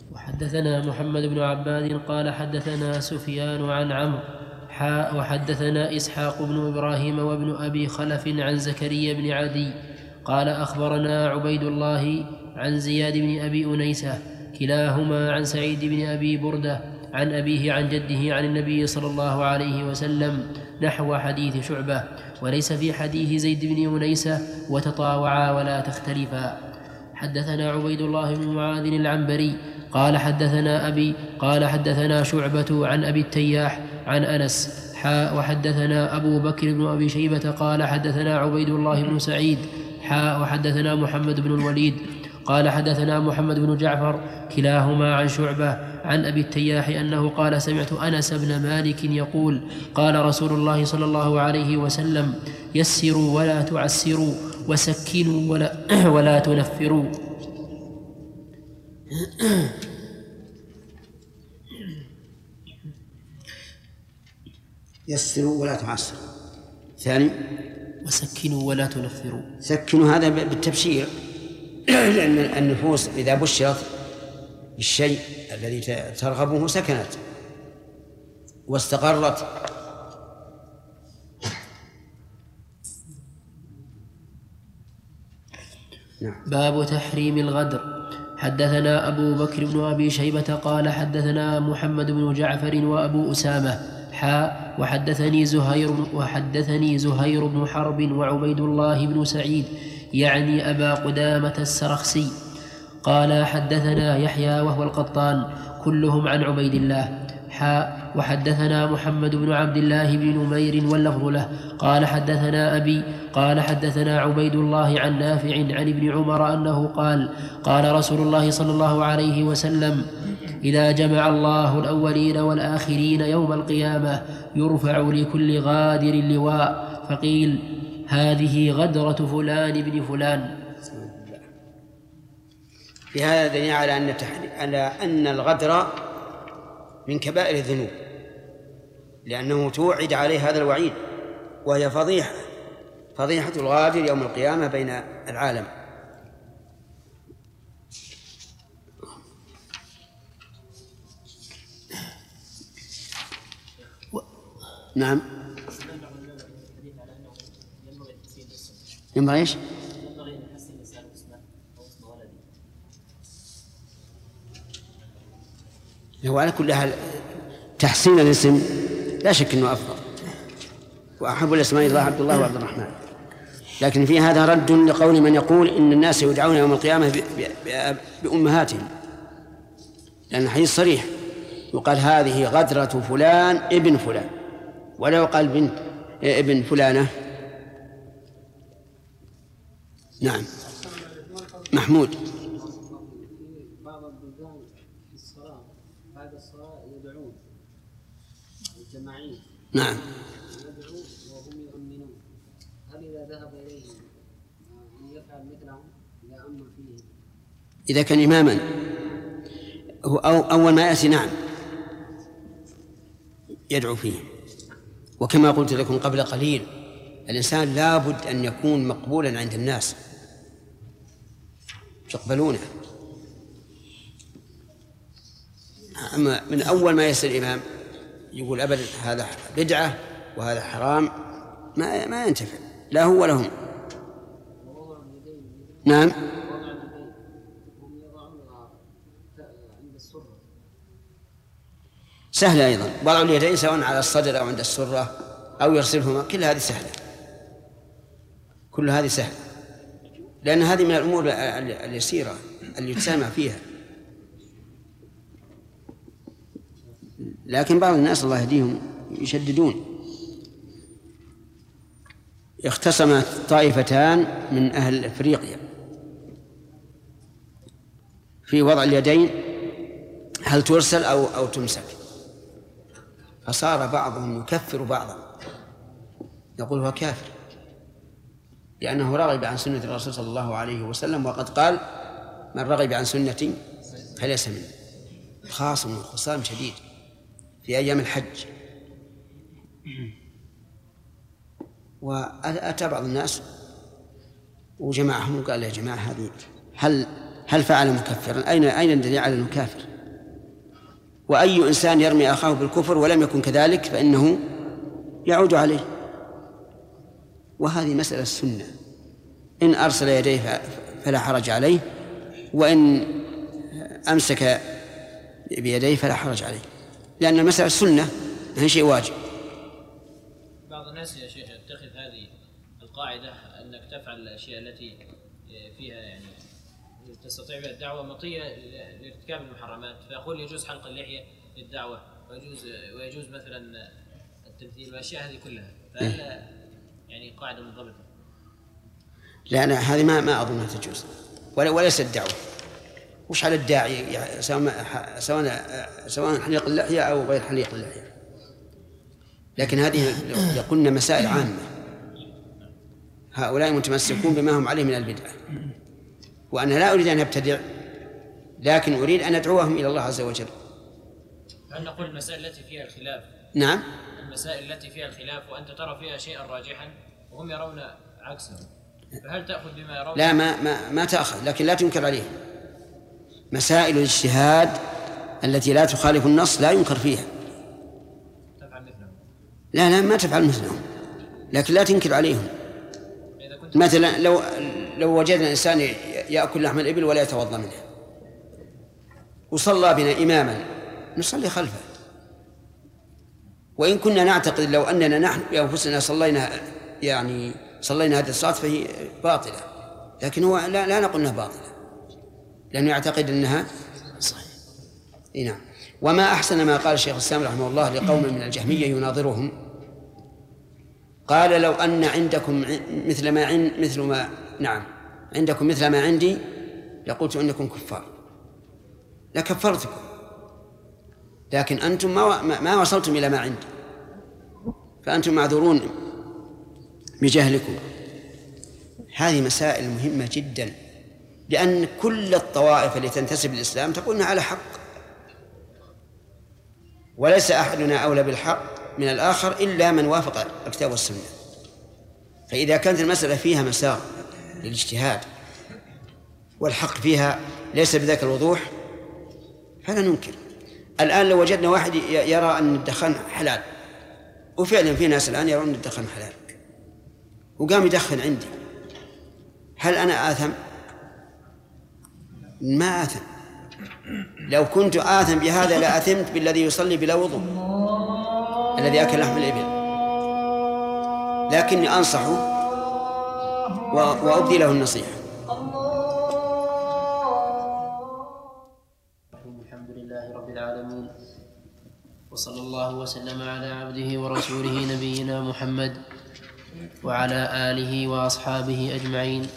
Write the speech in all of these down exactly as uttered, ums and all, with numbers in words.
وحدثنا محمد بن عباد قال حدثنا سفيان عن عمرو حاء وحدثنا إسحاق بن إبراهيم وابن أبي خلف عن زكريا بن عدي قال أخبرنا عبيد الله عن زياد بن أبي أنيسة كلاهما عن سعيد بن أبي بردة عن أبيه عن جده عن النبي صلى الله عليه وسلم نحو حديث شعبة، وليس في حديث زيد بن أنيسة وتطاوعا ولا تختلفا. حدثنا عبيد الله بن معاذ العنبري قال حدثنا أبي قال حدثنا شعبة عن أبي التياح عن أنس حاء وحدثنا أبو بكر بن أبي شيبة قال حدثنا عبيد الله بن سعيد حاء وحدثنا محمد بن الوليد قال حدثنا محمد بن جعفر كلاهما عن شعبة عن أبي التياح أنه قال سمعت أنس بن مالك يقول قال رسول الله صلى الله عليه وسلم يسروا ولا تعسروا وسكنوا ولا, ولا تنفروا. يسروا ولا تعسروا. ثاني وسكنوا ولا تنفروا. سكنوا هذا بالتبشير، لأن النفوس إذا بشرت بالشيء الذي ترغبه سكنت واستقرت. نعم. باب تحريم الغدر. حدثنا أبو بكر بن أبي شيبة قال حدثنا محمد بن جعفر وأبو أسامة حاء وحدثني زهير وحدثني زهير بن حرب وعبيد الله بن سعيد يعني أبا قدامة السرخسي قال حدثنا يحيى وهو القطان كلهم عن عبيد الله حاء وحدثنا محمد بن عبد الله بن نمير واللفظ له قال حدثنا أبي قال حدثنا عبيد الله عن نافع عن ابن عمر أنه قال قال رسول الله صلى الله عليه وسلم إذا جمع الله الأولين والآخرين يوم القيامة يرفع لكل غادر لواء فقيل هذه غدرة فلان بن فلان. في هذا دليل على أن على أن الغدر من كبائر الذنوب، لأنه توعد عليه هذا الوعيد، وهي فضيحة فضيحة الغادر يوم القيامة بين العالم. و... نعم. ينبغي ايش؟ هو على كل حال تحسين الاسم لا شك انه افضل، واحب الاسماء الله عبد الله وعبد الرحمن، لكن في هذا رد لقول من يقول ان الناس يدعون يوم القيامه بامهاتهم، لان الحديث صريح يقال هذه غدرة فلان ابن فلان، ولا يقال بنت ابن فلانه. نعم. محمود. بعض البلدان في الصلاة بعد الصلاة يدعون الجماعين. نعم. يدعون وهم يؤمنون، هل إذا ذهب إليهم يفعل مثلهم إذا أمن فيه؟ إذا كان إماما هو أو أول ما يأتي نعم يدعو فيه، وكما قلت لكم قبل قليل الإنسان لا بد أن يكون مقبولا عند الناس يقبلونه. أما من أول ما يصير إمام يقول أبدا هذا بدعة وهذا حرام ما ما ينتفع لا هو ولا هم. نعم. سهلة أيضا، وضع اليدين سواء على الصدر أو عند السرة أو يرسلهما، كل هذه سهلة، كل هذه سهلة، لأن هذه من الأمور اليسيرة اللي يتسامع فيها. لكن بعض الناس الله يهديهم يشددون. اختصمت طائفتان من أهل أفريقيا في وضع اليدين هل ترسل أو أو تمسك، فصار بعضهم يكفر بعضا، يقول هو كافر لأنه رغب عن سنة الرسول صلى الله عليه وسلم، وقد قال من رغب عن سنتي فليس مني. خاصم خصام شديد في أيام الحج. وأتى بعض الناس وجمعهم وقال يا جماعة هذه هل هل فعل مكفرا؟ أين أين الدليل على أنه كافر؟ وأي إنسان يرمي أخاه بالكفر ولم يكن كذلك فإنه يعود عليه. وهذه مسألة السنة، إن أرسل يديه فلا حرج عليه، وإن أمسك بيديه فلا حرج عليه، لأن المسألة السنة هي شيء واجب. بعض الناس يا شيخ يتخذ هذه القاعدة أنك تفعل الأشياء التي فيها يعني تستطيع بها الدعوة مطية لارتكاب المحرمات، فيقول يجوز حلق اللحية للدعوة، ويجوز ويجوز مثلا التمثيل والأشياء هذه كلها، فهل يعني قاعدة منضبطة؟ لا أنا هذه ما ما أظنها تجوز، ولا وليس الدعوة. وش على الداعي سواء سواء سواء حليق اللحية أو غير حليق اللحية؟ لكن هذه يقولن مسائل عامة، هؤلاء متمسكون بما هم عليه من البدعة، وأنا لا أريد أن أبتدع، لكن أريد أن أدعوهم إلى الله عز وجل. هل نقول المسائل التي فيها الخلاف؟ نعم، المسائل التي فيها الخلاف وأنت ترى فيها شيئا راجحا وهم يرون عكسه، فهل تأخذ بما يرون؟ لا ما ما ما تأخذ، لكن لا تنكر عليهم. مسائل الاجتهاد التي لا تخالف النص لا ينكر فيها. تفعل مثلهم؟ لا لا ما تفعل مثلهم، لكن لا تنكر عليهم. مثلا لو لو وجدنا إنسان يأكل لحم الإبل ولا يتوضأ منها وصلى بنا إماما نصلي خلفه، وإن كنا نعتقد لو أننا نحن بأنفسنا صلينا يعني صلينا هذه الصلاة فهي باطلة، لكن هو لا, لا نقول أنها باطلة لأنه يعتقد أنها صحيح. نعم. وما أحسن ما قال الشيخ الإسلام رحمه الله لقوم من الجهمية يناظرهم، قال لو أن عندكم مثل ما عند مثل ما نعم عندكم مثل ما عندي لقلت أنكم كفار لكفرتكم، لكن أنتم ما ما وصلتم إلى ما عندي فأنتم معذورون بجهلكم. هذه مسائل مهمة جدا، لأن كل الطوائف التي تنتسب للإسلام تقول على حق، وليس أحدنا أولى بالحق من الآخر إلا من وافق الكتاب والسنة. فإذا كانت المسألة فيها مساغ للاجتهاد والحق فيها ليس بذاك الوضوح فلا ننكر. الآن لو وجدنا واحد يرى أن الدخان حلال، وفعلا في ناس الآن يرون أن الدخان حلال، وقام يدخن عندي، هل أنا آثم؟ ما آثم. لو كنت آثم بهذا لآثمت بالذي يصلي بلا وضوء الذي أكل لحم الإبل، لكني أنصحه وأبدي له النصيحة. الحمد لله رب العالمين، وصلى الله وسلم على عبده ورسوله نبينا محمد وعلى آله وأصحابه أجمعين.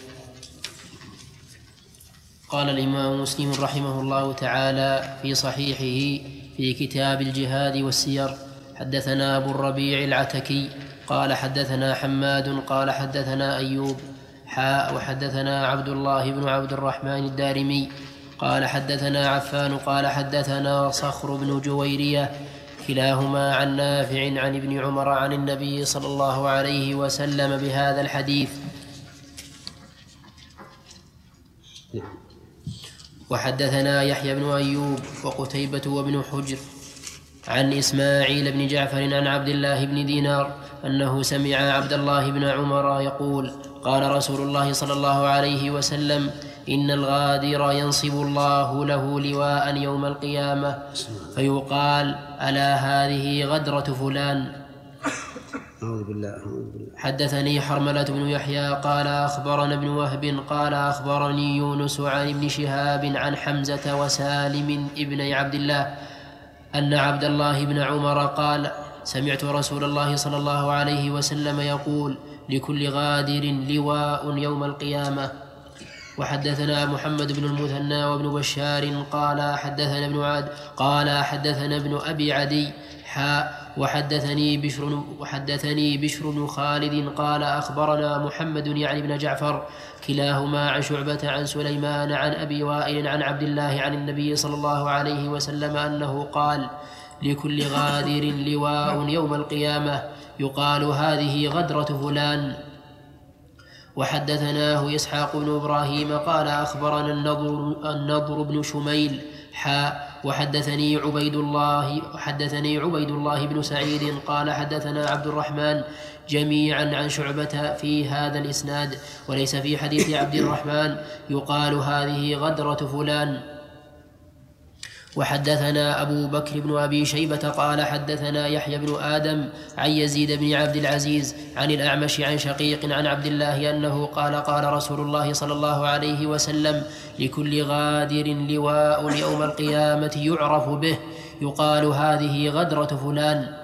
قال الإمام مسلم رحمه الله تعالى في صحيحه في كتاب الجهاد والسير: حدثنا أبو الربيع العتكي قال حدثنا حماد قال حدثنا أيوب حاء وحدثنا عبد الله بن عبد الرحمن الدارمي قال حدثنا عفان قال حدثنا صخر بن جويرية كلاهما عن نافع عن ابن عمر عن النبي صلى الله عليه وسلم بهذا الحديث. وحدثنا يحيى بن أيوب وقتيبة وابن حجر عن إسماعيل بن جعفر عن عبد الله بن دينار أنه سمع عبد الله بن عمر يقول: قال رسول الله صلى الله عليه وسلم: إن الغادر ينصب الله له لواء يوم القيامة فيقال: ألا هذه غدرة فلان. أعوذ بالله أعوذ بالله. حدثني حرملة بن يحيى قال أخبرنا ابن وهب قال أخبرني يونس عن ابن شهاب عن حمزة وسالم ابن عبد الله أن عبد الله بن عمر قال: سمعت رسول الله صلى الله عليه وسلم يقول: لكل غادر لواء يوم القيامة. وحدثنا محمد بن المثنى وابن بشار قال حدثنا ابن عاد قال حدثنا ابن أبي عدي حاء وحدثني بشر وحدثني بشر بن خالد قال أخبرنا محمد يعني بن جعفر كلاهما عن شعبة عن سليمان عن أبي وائل عن عبد الله عن النبي صلى الله عليه وسلم أنه قال: لكل غادر لواء يوم القيامة يقال: هذه غدرة فلان. وحدثناه إسحاق بن إبراهيم قال أخبرنا النضر, النضر بن شميل حاء وحدثني عبيد الله حدثني عبيد الله بن سعيد قال حدثنا عبد الرحمن جميعا عن شعبة في هذا الإسناد، وليس في حديث عبد الرحمن يقال هذه غدرة فلان. وحدثنا أبو بكر بن أبي شيبة قال حدثنا يحيى بن آدم عن يزيد بن عبد العزيز عن الأعمش عن شقيق عن عبد الله أنه قال قال رسول الله صلى الله عليه وسلم: لكل غادر لواء يوم القيامة يعرف به يقال هذه غدرة فلان.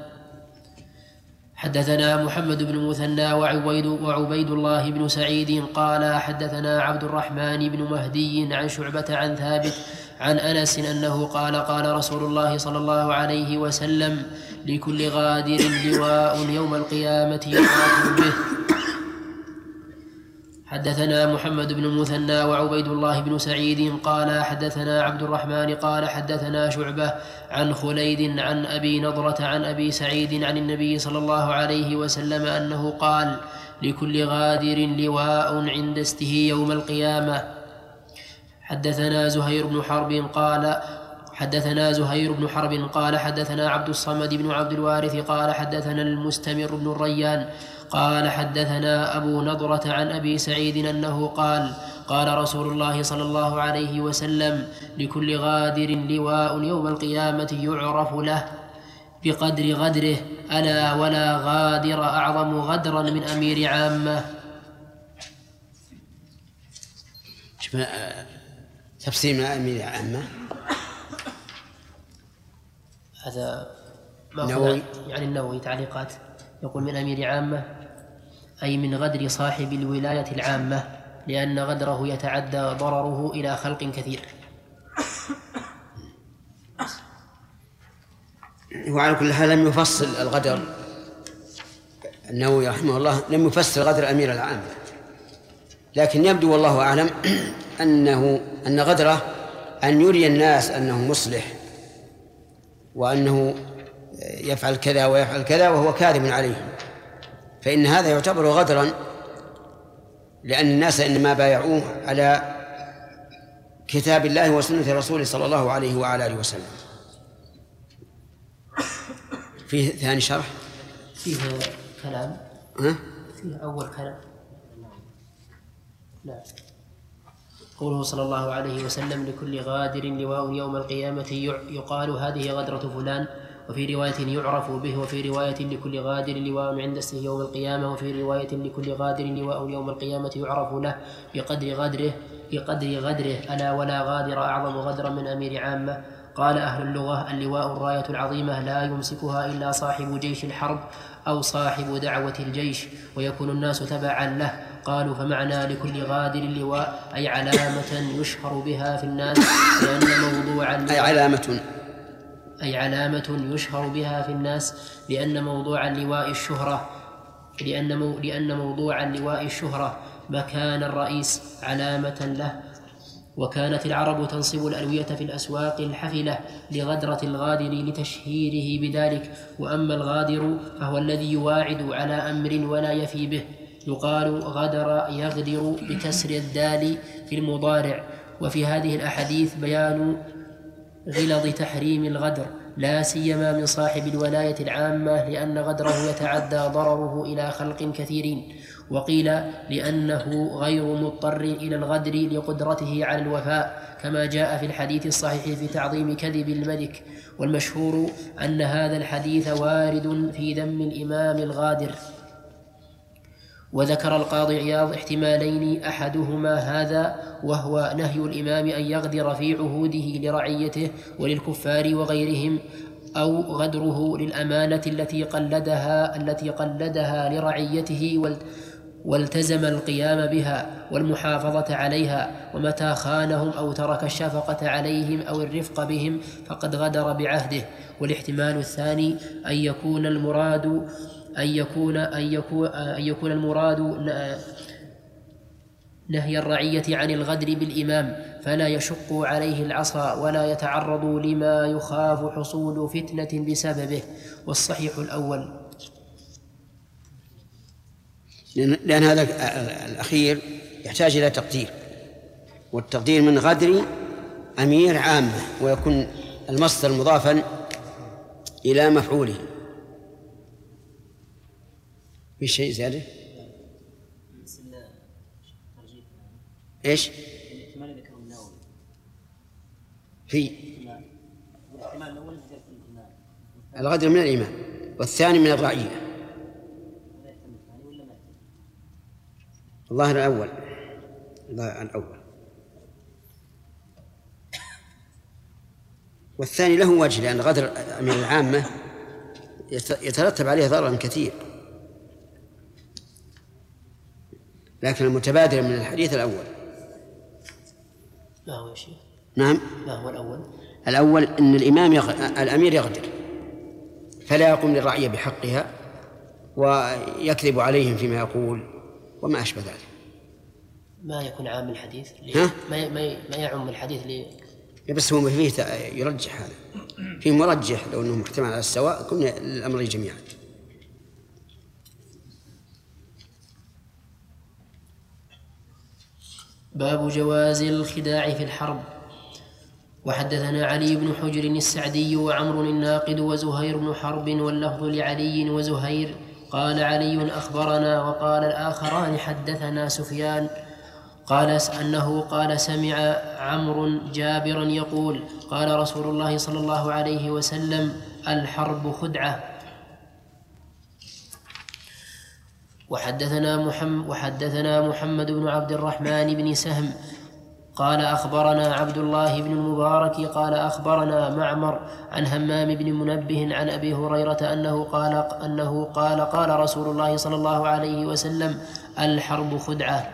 حدثنا محمد بن مثنى وعبيد, وعبيد الله بن سعيد قال حدثنا عبد الرحمن بن مهدي عن شعبة عن ثابت عن أنس أنه قال قال رسول الله صلى الله عليه وسلم: لكل غادر لواء يوم القيامة يعرف به. حدثنا محمد بن المثنى وعبيد الله بن سعيد قال حدثنا عبد الرحمن قال حدثنا شعبة عن خليد عن أبي نضرة عن أبي سعيد عن النبي صلى الله عليه وسلم أنه قال: لكل غادر لواء عند استه يوم القيامة. حدثنا زهير بن حرب قال حدثنا زهير بن حرب قال حدثنا عبد الصمد بن عبد الوارث قال حدثنا المستمر بن الريان قال حدثنا أبو نضرة عن أبي سعيد أنه قال قال رسول الله صلى الله عليه وسلم: لكل غادر لواء يوم القيامة يعرف له بقدر غدره، ألا ولا غادر أعظم غدرا من أمير عامة. تفسير من أمير عامة هذا ما يعني النووي تعليقات يقول من أمير عامة أي من غدر صاحب الولاية العامة، لأن غدره يتعدى ضرره إلى خلق كثير. وعلى كل حال لم يفصل الغدر النووي رحمه الله، لم يفسر غدر أمير العامة، لكن يبدو والله أعلم أنه أن غدره أن يري الناس أنه مصلح وأنه يفعل كذا ويفعل كذا وهو كاذب عليهم، فإن هذا يعتبر غدرا، لأن الناس إنما بايعوه على كتاب الله وسنة رسوله صلى الله عليه وعلى آله وسلم. فيه ثاني شرح؟ فيه كلام ها؟ فيه أول كلام. نعم. قوله صلى الله عليه وسلم: لكل غادر لواء يوم القيامة يقال هذه غدرة فلان، وفي رواية يعرف به، وفي رواية لكل غادر لواء عند استه يوم القيامة، وفي رواية لكل غادر لواء يوم القيامة يعرف له بقدر غدره بقدر غدره ألا ولا غادر أعظم غدرا من أمير عامة. قال أهل اللغة: اللواء الراية العظيمة لا يمسكها إلا صاحب جيش الحرب أو صاحب دعوة الجيش، ويكون الناس تبعا له. قالوا: فمعنى لكل غادر اللواء أي علامة يشهر بها في الناس، لأن موضوع أي علامة أي علامة يشهر بها في الناس لأن موضوع اللواء الشهرة لأن مو لأن موضوع اللواء الشهرة مكان الرئيس علامة له. وكانت العرب تنصب الألوية في الأسواق الحفلة لغدرة الغادر لتشهيره بذلك. وأما الغادر فهو الذي يواعد على أمر ولا يفي به، يقال غدر يغدر بكسر الدال في المضارع. وفي هذه الأحاديث بيان غلظ تحريم الغدر، لا سيما من صاحب الولاية العامة، لأن غدره يتعدى ضرره إلى خلق كثيرين. وقيل لأنه غير مضطر إلى الغدر لقدرته على الوفاء، كما جاء في الحديث الصحيح في تعظيم كذب الملك. والمشهور أن هذا الحديث وارد في ذم الإمام الغادر. وذكر القاضي عياض احتمالين، أحدهما هذا وهو نهي الإمام أن يغدر في عهوده لرعيته وللكفار وغيرهم، أو غدره للأمانة التي قلدها التي قلدها لرعيته والتزم القيام بها والمحافظة عليها، ومتى خانهم أو ترك الشفقة عليهم أو الرفق بهم فقد غدر بعهده. والاحتمال الثاني أن يكون المراد أن يكون أن يكون أن يكون المراد نهي الرعية عن الغدر بالإمام، فلا يشق عليه العصا ولا يتعرض لما يخاف حصول فتنة بسببه. والصحيح الأول، لأن هذا الأخير يحتاج إلى تقدير، والتقدير من غدر أمير عامة، ويكون المصدر مضافا إلى مفعوله. في شيء زيادة؟ إيش؟ في الغدر من الإمام والثاني من الرعية. الظاهر الأول الأول والثاني له وجه، لأن غدر من العامة يترتب عليه ضرر كثير، لكن المتبادر من الحديث الأول. ما هو شيء؟ نعم. ما هو الأول؟ الأول أن الإمام يغ... الأمير يغدر فلا يقوم للرعية بحقها ويكذب عليهم فيما يقول وما أشبه ذلك. ما يكون عام الحديث ها؟ ما ما ما يعم الحديث لي. بس هو فيه يرجح، هذا فيه مرجح، لو أنه محتمل على السواء كنا الأمر جميعا. باب جواز الخداع في الحرب. وحدثنا علي بن حجر السعدي وعمر الناقد وزهير بن حرب، واللفظ لعلي وزهير. قال علي أخبرنا، وقال الآخران حدثنا سفيان قال أنه قال سمع عمرو جابرا يقول قال رسول الله صلى الله عليه وسلم الحرب خدعة. وحدثنا محمد, وحدثنا محمد بن عبد الرحمن بن سهم قال أخبرنا عبد الله بن المبارك قال أخبرنا معمر عن همام بن منبه عن أبي هريرة أنه قال أنه قال قال رسول الله صلى الله عليه وسلم الحرب خدعة.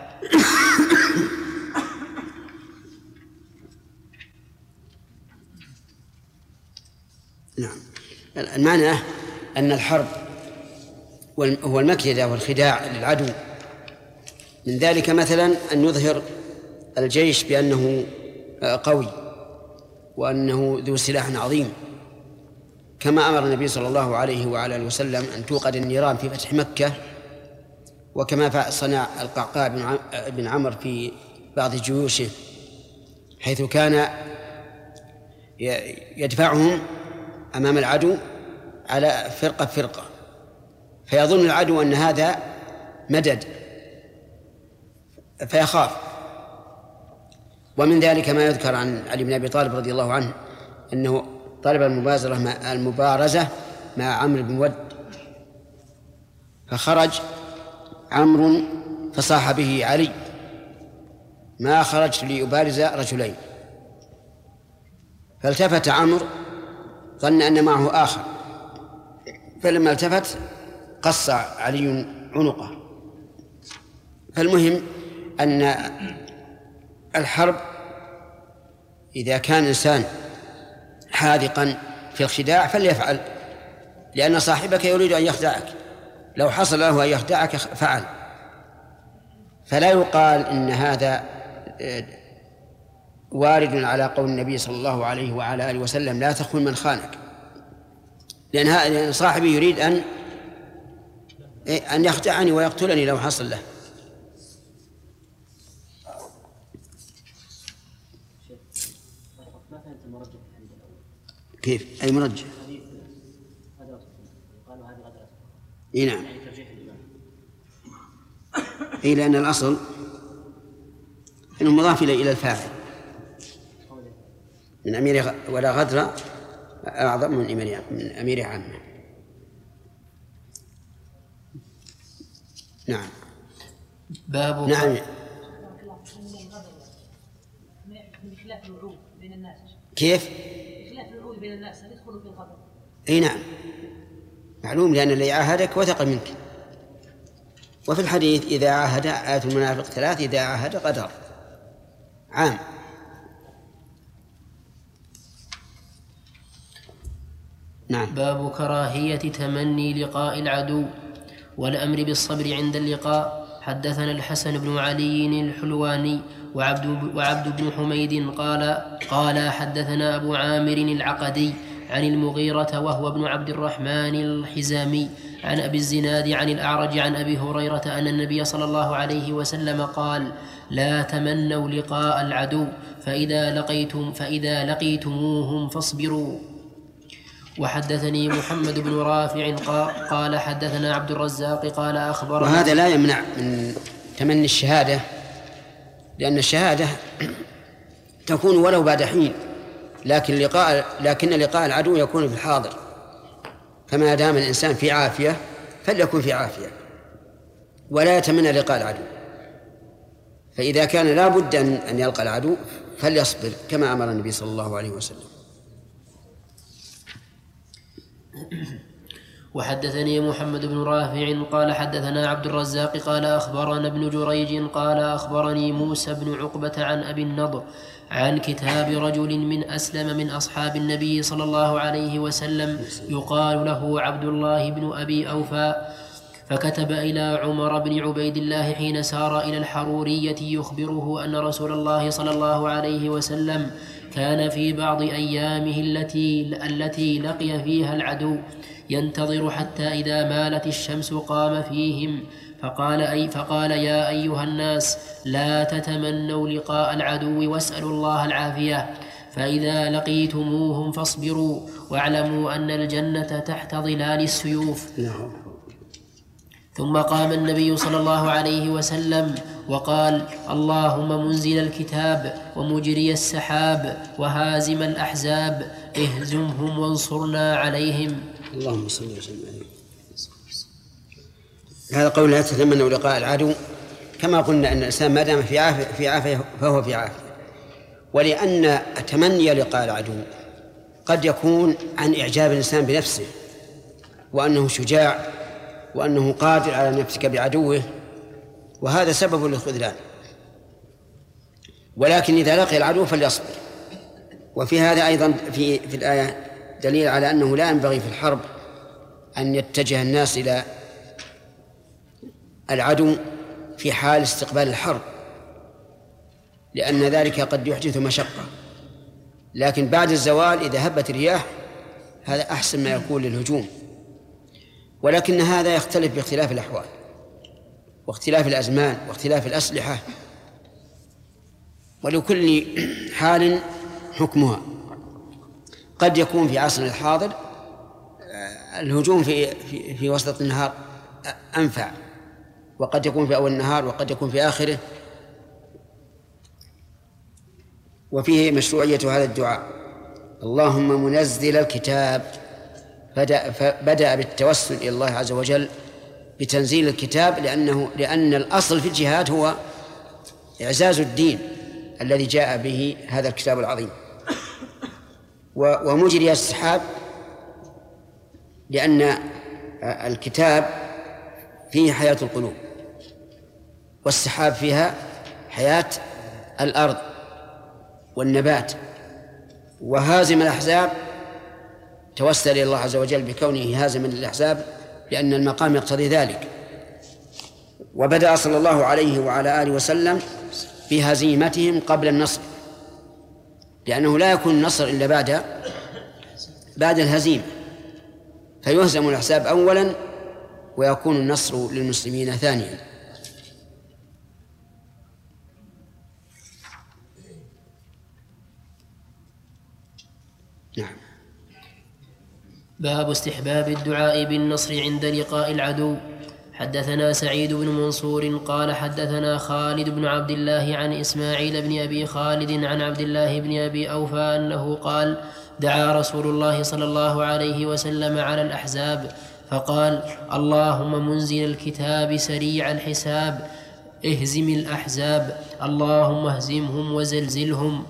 نعم. المعنى أن الحرب هو المكيدة والخداع للعدو، من ذلك مثلا أن يظهر الجيش بأنه قوي وأنه ذو سلاح عظيم، كما أمر النبي صلى الله عليه وعلى آله وسلم أن توقد النيران في فتح مكة، وكما صنع القعقاع بن عمرو في بعض جيوشه، حيث كان يدفعهم أمام العدو على فرقة فرقة، فيظن العدو أن هذا مدد فيخاف. ومن ذلك ما يذكر عن علي بن أبي طالب رضي الله عنه أنه طلب المبازرة مع المبارزة مع عمرو بن ود، فخرج عمرو فصاح به علي ما خرجت ليبارز رجلين، فالتفت عمرو ظن أن معه آخر، فلما التفت قص علي عنقه. فالمهم أن الحرب إذا كان إنسان حاذقا في الخداع فليفعل، لأن صاحبك يريد أن يخدعك، لو حصل له أن يخدعك فعل. فلا يقال إن هذا وارد على قول النبي صلى الله عليه وعلى آله وسلم لا تخون من خانك، لأن صاحبي يريد أن أن يخدعني ويقتلني لو حصل له. كيف؟ أي مرجح؟ إيه نعم. إيه، لأن الأصل إنه مضاف إلى الفاعل من أمير ولا غدر أعظم من أمير من أمير عامة. نعم. باب نعم. بخلاف الوعود بين الناس. كيف؟ بخلاف الوعود بين الناس هل يدخلوا في الغدر؟ اي نعم، معلوم، لأن اللي عاهدك وثق منك. وفي الحديث إذا عاهد آية المنافق ثلاث، إذا عاهد غدر، عام. نعم. باب كراهية تمني لقاء العدو والأمر بالصبر عند اللقاء. حدثنا الحسن بن علي الحلواني وعبد, وعبد بن حميد قال قال حدثنا أبو عامر العقدي عن المغيرة وهو ابن عبد الرحمن الحزامي عن أبي الزناد عن الأعرج عن أبي هريرة أن النبي صلى الله عليه وسلم قال: لا تمنوا لقاء العدو فإذا لقيتم فإذا لقيتموهم فاصبروا. وحدثني محمد بن رافع قال حدثنا عبد الرزاق قال أخبرنا. وهذا لا يمنع من تمني الشهادة، لأن الشهادة تكون ولو بعد حين، لكن لقاء لكن لقاء العدو يكون في الحاضر، فما دام الإنسان في عافية فليكن في عافية ولا يتمنى لقاء العدو. فإذا كان لا بد أن يلقى العدو فليصبر كما أمر النبي صلى الله عليه وسلم. وحدثني محمد بن رافع قال حدثنا عبد الرزاق قال أخبرنا ابن جريج قال أخبرني موسى بن عقبة عن أبي النضر عن كتاب رجل من أسلم من أصحاب النبي صلى الله عليه وسلم يقال له عبد الله بن أبي أوفى، فكتب إلى عمر بن عبيد الله حين سار إلى الحرورية يخبره أن رسول الله صلى الله عليه وسلم كان في بعض أيامه التي التي لقي فيها العدو ينتظر حتى إذا مالت الشمس قام فيهم، فقال أي فقال يا أيها الناس لا تتمنوا لقاء العدو واسألوا الله العافية، فإذا لقيتموهم فاصبروا واعلموا أن الجنة تحت ظلال السيوف. ثم قام النبي صلى الله عليه وسلم وقال: اللهم منزل الكتاب ومجري السحاب وهازم الأحزاب اهزمهم وانصرنا عليهم. اللهم صل وسلم عليه. هذا قول لا تتمنوا لقاء العدو، كما قلنا أن الإنسان ما دام في عافية في عافية فهو في عافية، ولأن تمني لقاء العدو قد يكون عن إعجاب الإنسان بنفسه وأنه شجاع وأنه قادر على نفسك بعدوه، وهذا سبب للخذلان. ولكن إذا لقي العدو فليصبر. وفي هذا أيضا في في الآية دليل على أنه لا ينبغي في الحرب أن يتجه الناس إلى العدو في حال استقبال الحرب، لأن ذلك قد يحدث مشقة، لكن بعد الزوال إذا هبت الرياح هذا أحسن ما يكون للهجوم. ولكن هذا يختلف باختلاف الأحوال واختلاف الأزمان واختلاف الأسلحة، ولكل حال حكمها. قد يكون في عصر الحاضر الهجوم في, في, في وسط النهار أنفع، وقد يكون في أول النهار، وقد يكون في آخره. وفيه مشروعية هذا الدعاء: اللهم منزل الكتاب. فبدأ بالتوسل إلى الله عز وجل بتنزيل الكتاب، لأنه لأن الأصل في الجهاد هو إعزاز الدين الذي جاء به هذا الكتاب العظيم. ومجري السحاب لأن الكتاب فيه حياة القلوب، والسحاب فيها حياة الأرض والنبات. وهازم الأحزاب توسل إلى الله عز وجل بكونه هازما للأحزاب، لأن المقام يقتضي ذلك. وبدأ صلى الله عليه وعلى آله وسلم بهزيمتهم قبل النصر، لأنه لا يكون النصر إلا بعد بعد الهزيمة، فيهزم الأحزاب أولا ويكون النصر للمسلمين ثانيا. نعم. باب استحباب الدعاء بالنصر عند لقاء العدو. حدثنا سعيد بن منصور قال حدثنا خالد بن عبد الله عن إسماعيل بن أبي خالد عن عبد الله بن أبي أوفى أنه قال: دعا رسول الله صلى الله عليه وسلم على الأحزاب فقال: اللهم منزل الكتاب سريع الحساب اهزم الأحزاب اللهم اهزمهم وزلزلهم.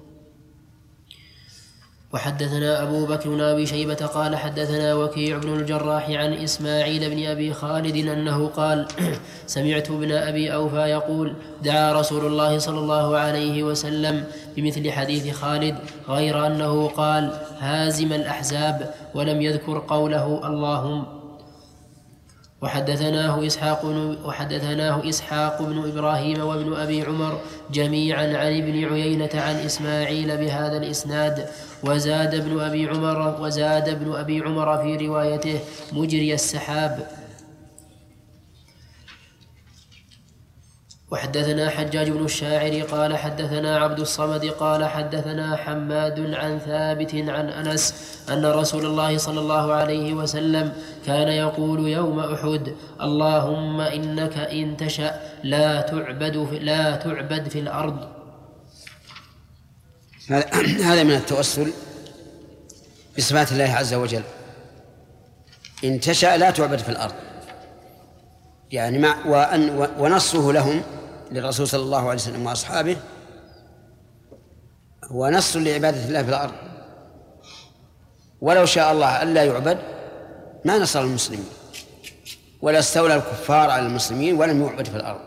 وحدثنا أبو بكر بن أبي شيبة قال حدثنا وكيع بن الجراح عن إسماعيل بن أبي خالد أنه قال: سمعت ابن أبي أوفى يقول: دعا رسول الله صلى الله عليه وسلم بمثل حديث خالد، غير أنه قال: هازم الأحزاب، ولم يذكر قوله اللهم. وحدثناه إسحاق وحدثناه إسحاق بن إبراهيم وابن أبي عمر جميعا عن ابن عيينة عن إسماعيل بهذا الإسناد. وزاد ابن أبي عمر وزاد ابن أبي عمر في روايته مجري السحاب. وحدثنا حجاج بن الشاعر قال حدثنا عبد الصمد قال حدثنا حماد عن ثابت عن أنس أن رسول الله صلى الله عليه وسلم كان يقول يوم أحد: اللهم إنك إن تشأ لا تعبد في, لا تعبد في الأرض. هذا من التوسل بصفات الله عز وجل. إن تشأ لا تعبد في الأرض، يعني مع وأن ونصه لهم للرسول صلى الله عليه وسلم وأصحابه هو نص لعبادة الله في الأرض. ولو شاء الله ألا يعبد ما نصر المسلمين ولا استولى الكفار على المسلمين ولم يعبد في الأرض.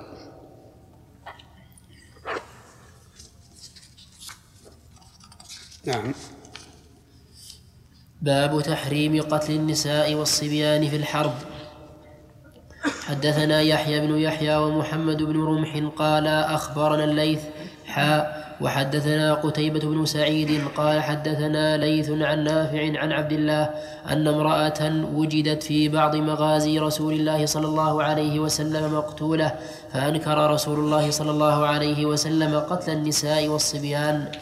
نعم. باب تحريم قتل النساء والصبيان في الحرب. حدثنا يحيى بن يحيى ومحمد بن رمح قال أخبرنا الليث حاء وحدثنا قتيبة بن سعيد قال حدثنا ليث عن نافع عن عبد الله أن امرأة وجدت في بعض مغازي رسول الله صلى الله عليه وسلم مقتولة، فأنكر رسول الله صلى الله عليه وسلم قتل النساء والصبيان.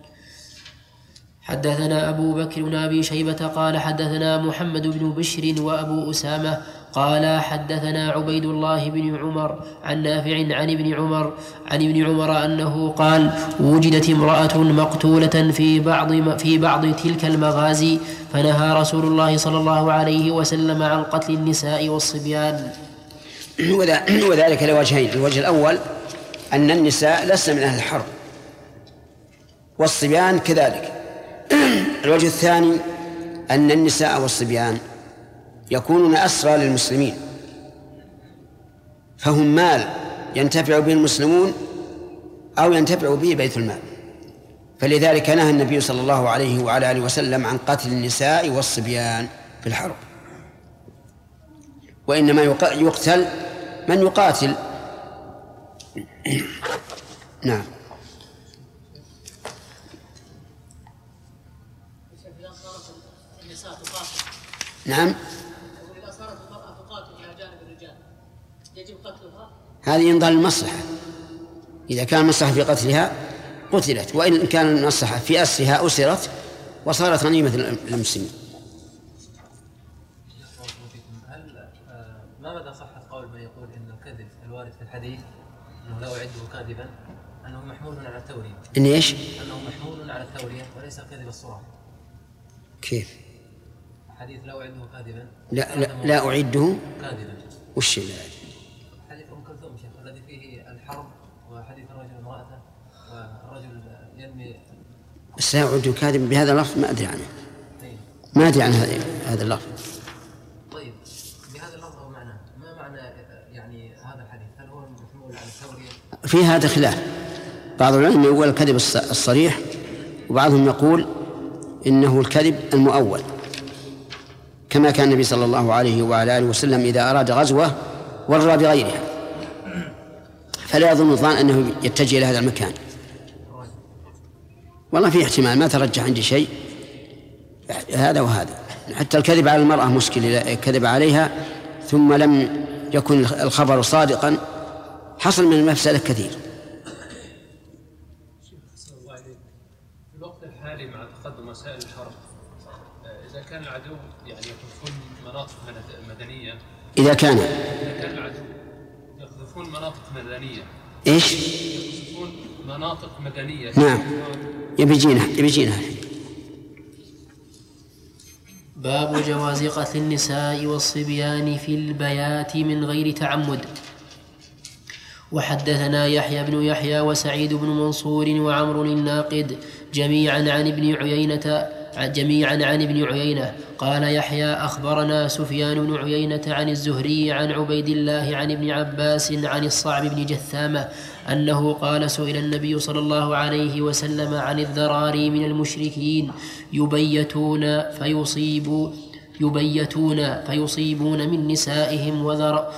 حدثنا أبو بكر بن أبي شيبة قال حدثنا محمد بن بشر وأبو أسامة قال حدثنا عبيد الله بن عمر عن نافع عن ابن عمر عن ابن عمر أنه قال: وجدت امرأة مقتولة في بعض في بعض تلك المغازي، فنهى رسول الله صلى الله عليه وسلم عن قتل النساء والصبيان. وذلك لوجهين: الوجه الأول أن النساء لسن من أهل الحرب والصبيان كذلك. الوجه الثاني أن النساء والصبيان يكونون أسرى للمسلمين، فهم مال ينتفع به المسلمون أو ينتفع به بيت المال، فلذلك نهى النبي صلى الله عليه وعلى آله وسلم عن قتل النساء والصبيان في الحرب، وإنما يقتل من يقاتل. نعم. نعم. إذا صارت المرأة تقاتل إلى جانب الرجال يجب قتلها؟ هذه ينظر المصلحة، إذا كان المصلحة في قتلها قتلت، وإن كان المصلحة في أسرها أسرت وصارت غنيمة للمسلمين. هل ما مدى صحة قول من يقول إن الكذب الوارد في الحديث أنه لا أعده كاذبا أنه محمول على التورية؟ إن إيش؟ أنه محمول على التورية وليس كذب الصراحة. كيف؟ حديث لا أعده كاذبا. لا لا, لا أعده كاذبا. وش لا؟ حديث أم كلثوم شيخ الذي فيه الحرب وحديث الرجل امرأته والرجل ينمي. بس لا أعده كاذبا بهذا اللفظ ما أدري عنه. ما أدري عن هذا اللفظ. طيب بهذا اللفظ أو معناه ما معنى يعني هذا الحديث؟ هل هو محمول على التورية؟ في هذا خلاف. بعض العلماء يقول الكذب الصريح، وبعضهم يقول إنه الكذب المؤول، كما كان النبي صلى الله عليه وعلى آله وسلم إذا أراد غزوة ورى بغيرها، فلا يظن الظان أنه يتجه إلى هذا المكان. والله في احتمال، ما ترجح عندي شيء هذا وهذا. حتى الكذب على المرأة مشكلة، كذب عليها ثم لم يكن الخبر صادقا حصل من المفسدة كثير. في الوقت الحالي مع تقدم وسائل الحرب، إذا كان العدو يعني يقذفون مناطق مدنية إذا كان إذا كان العدو يقذفون مناطق مدنية إيش؟ يقذفون مناطق مدنية. نعم. يبيجينا يبيجينا باب جواز قتل النساء والصبيان في البيات من غير تعمد. وحدثنا يحيى بن يحيى وسعيد بن منصور وعمر الناقد جميعا عن ابن عيينة جميعا عن ابن عيينة قال يحيى أخبرنا سفيان بن عيينة عن الزهري عن عبيد الله عن ابن عباس عن الصعب بن جثامة أنه قال: سئل النبي صلى الله عليه وسلم عن الذراري من المشركين يبيتون فيصيب يبيتون فيصيبون من نسائهم وذر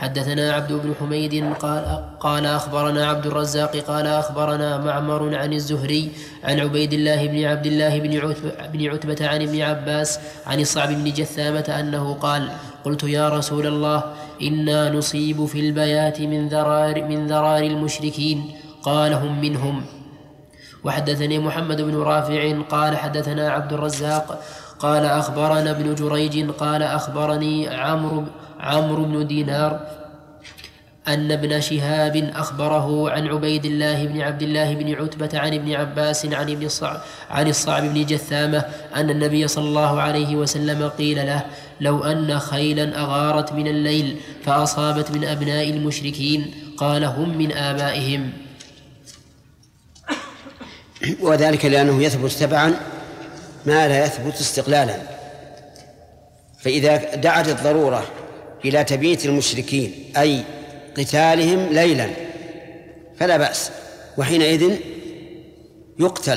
حدثنا عبد بن حميد قال, قال أخبرنا عبد الرزاق قال أخبرنا معمر عن الزهري عن عبيد الله بن عبد الله بن عتبة عن ابن عباس عن الصعب بن جثامة أنه قال قلت يا رسول الله إنا نصيب في البيات من ذرار, من ذرار المشركين قال هم منهم. وحدثني محمد بن رافع قال حدثنا عبد الرزاق قال أخبرنا ابن جريج قال أخبرني عمرو عمرو بن دينار أن ابن شهاب أخبره عن عبيد الله بن عبد الله بن عتبة عن ابن عباس عن ابن الصعب عن الصعب بن جثامة أن النبي صلى الله عليه وسلم قيل له لو أن خيلا أغارت من الليل فأصابت من أبناء المشركين قال هم من آبائهم. وذلك لأنه يثبت تبعا ما لا يثبت استقلالا، فإذا دعت الضرورة إلى تبييت المشركين أي قتالهم ليلا فلا بأس، وحينئذ يقتل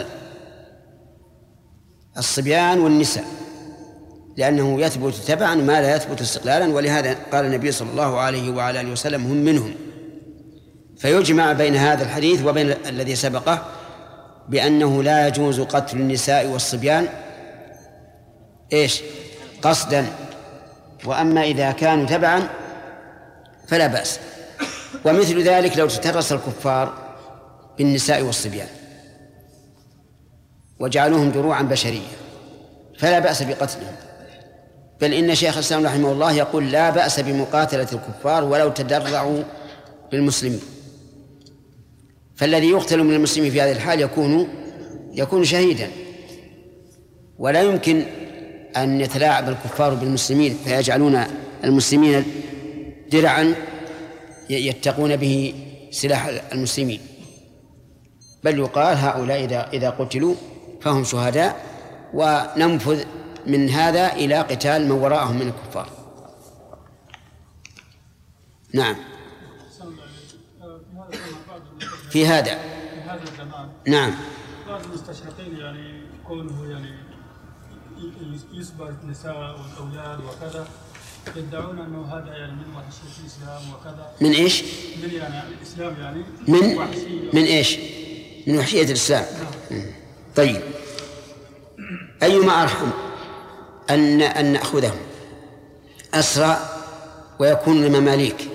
الصبيان والنساء لأنه يثبت تبعا ما لا يثبت استقلالا، ولهذا قال النبي صلى الله عليه وعلى آله وسلم هم منهم. فيجمع بين هذا الحديث وبين الذي سبقه بأنه لا يجوز قتل النساء والصبيان إيش قصدا، وأما إذا كانوا تبعا فلا بأس. ومثل ذلك لو تترس الكفار بالنساء والصبيان وجعلوهم دروعا بشرية فلا بأس بقتلهم، بل إن شيخ الإسلام رحمه الله يقول لا بأس بمقاتلة الكفار ولو تدرعوا بالمسلمين، فالذي يقتل من المسلمين في هذه الحال يكون يكون شهيدا، ولا يمكن أن يتلاعب الكفار بالمسلمين فيجعلون المسلمين درعا يتقون به سلاح المسلمين، بل يقال هؤلاء إذا إذا قتلوا فهم شهداء، وننفذ من هذا إلى قتال من وراءهم من الكفار. نعم. في هذا في هذا الزمان نعم بعض المستشرقين يعني كونه يعني يسبى النساء والأولاد وكذا يدعون أنه هذا يعني من وحشية الإسلام وكذا. من إيش؟ من يعني الإسلام يعني من وحشية. من إيش؟ من وحشية الإسلام. نعم. طيب أيما أرحم أن أن نأخذهم أسرى ويكون مماليك،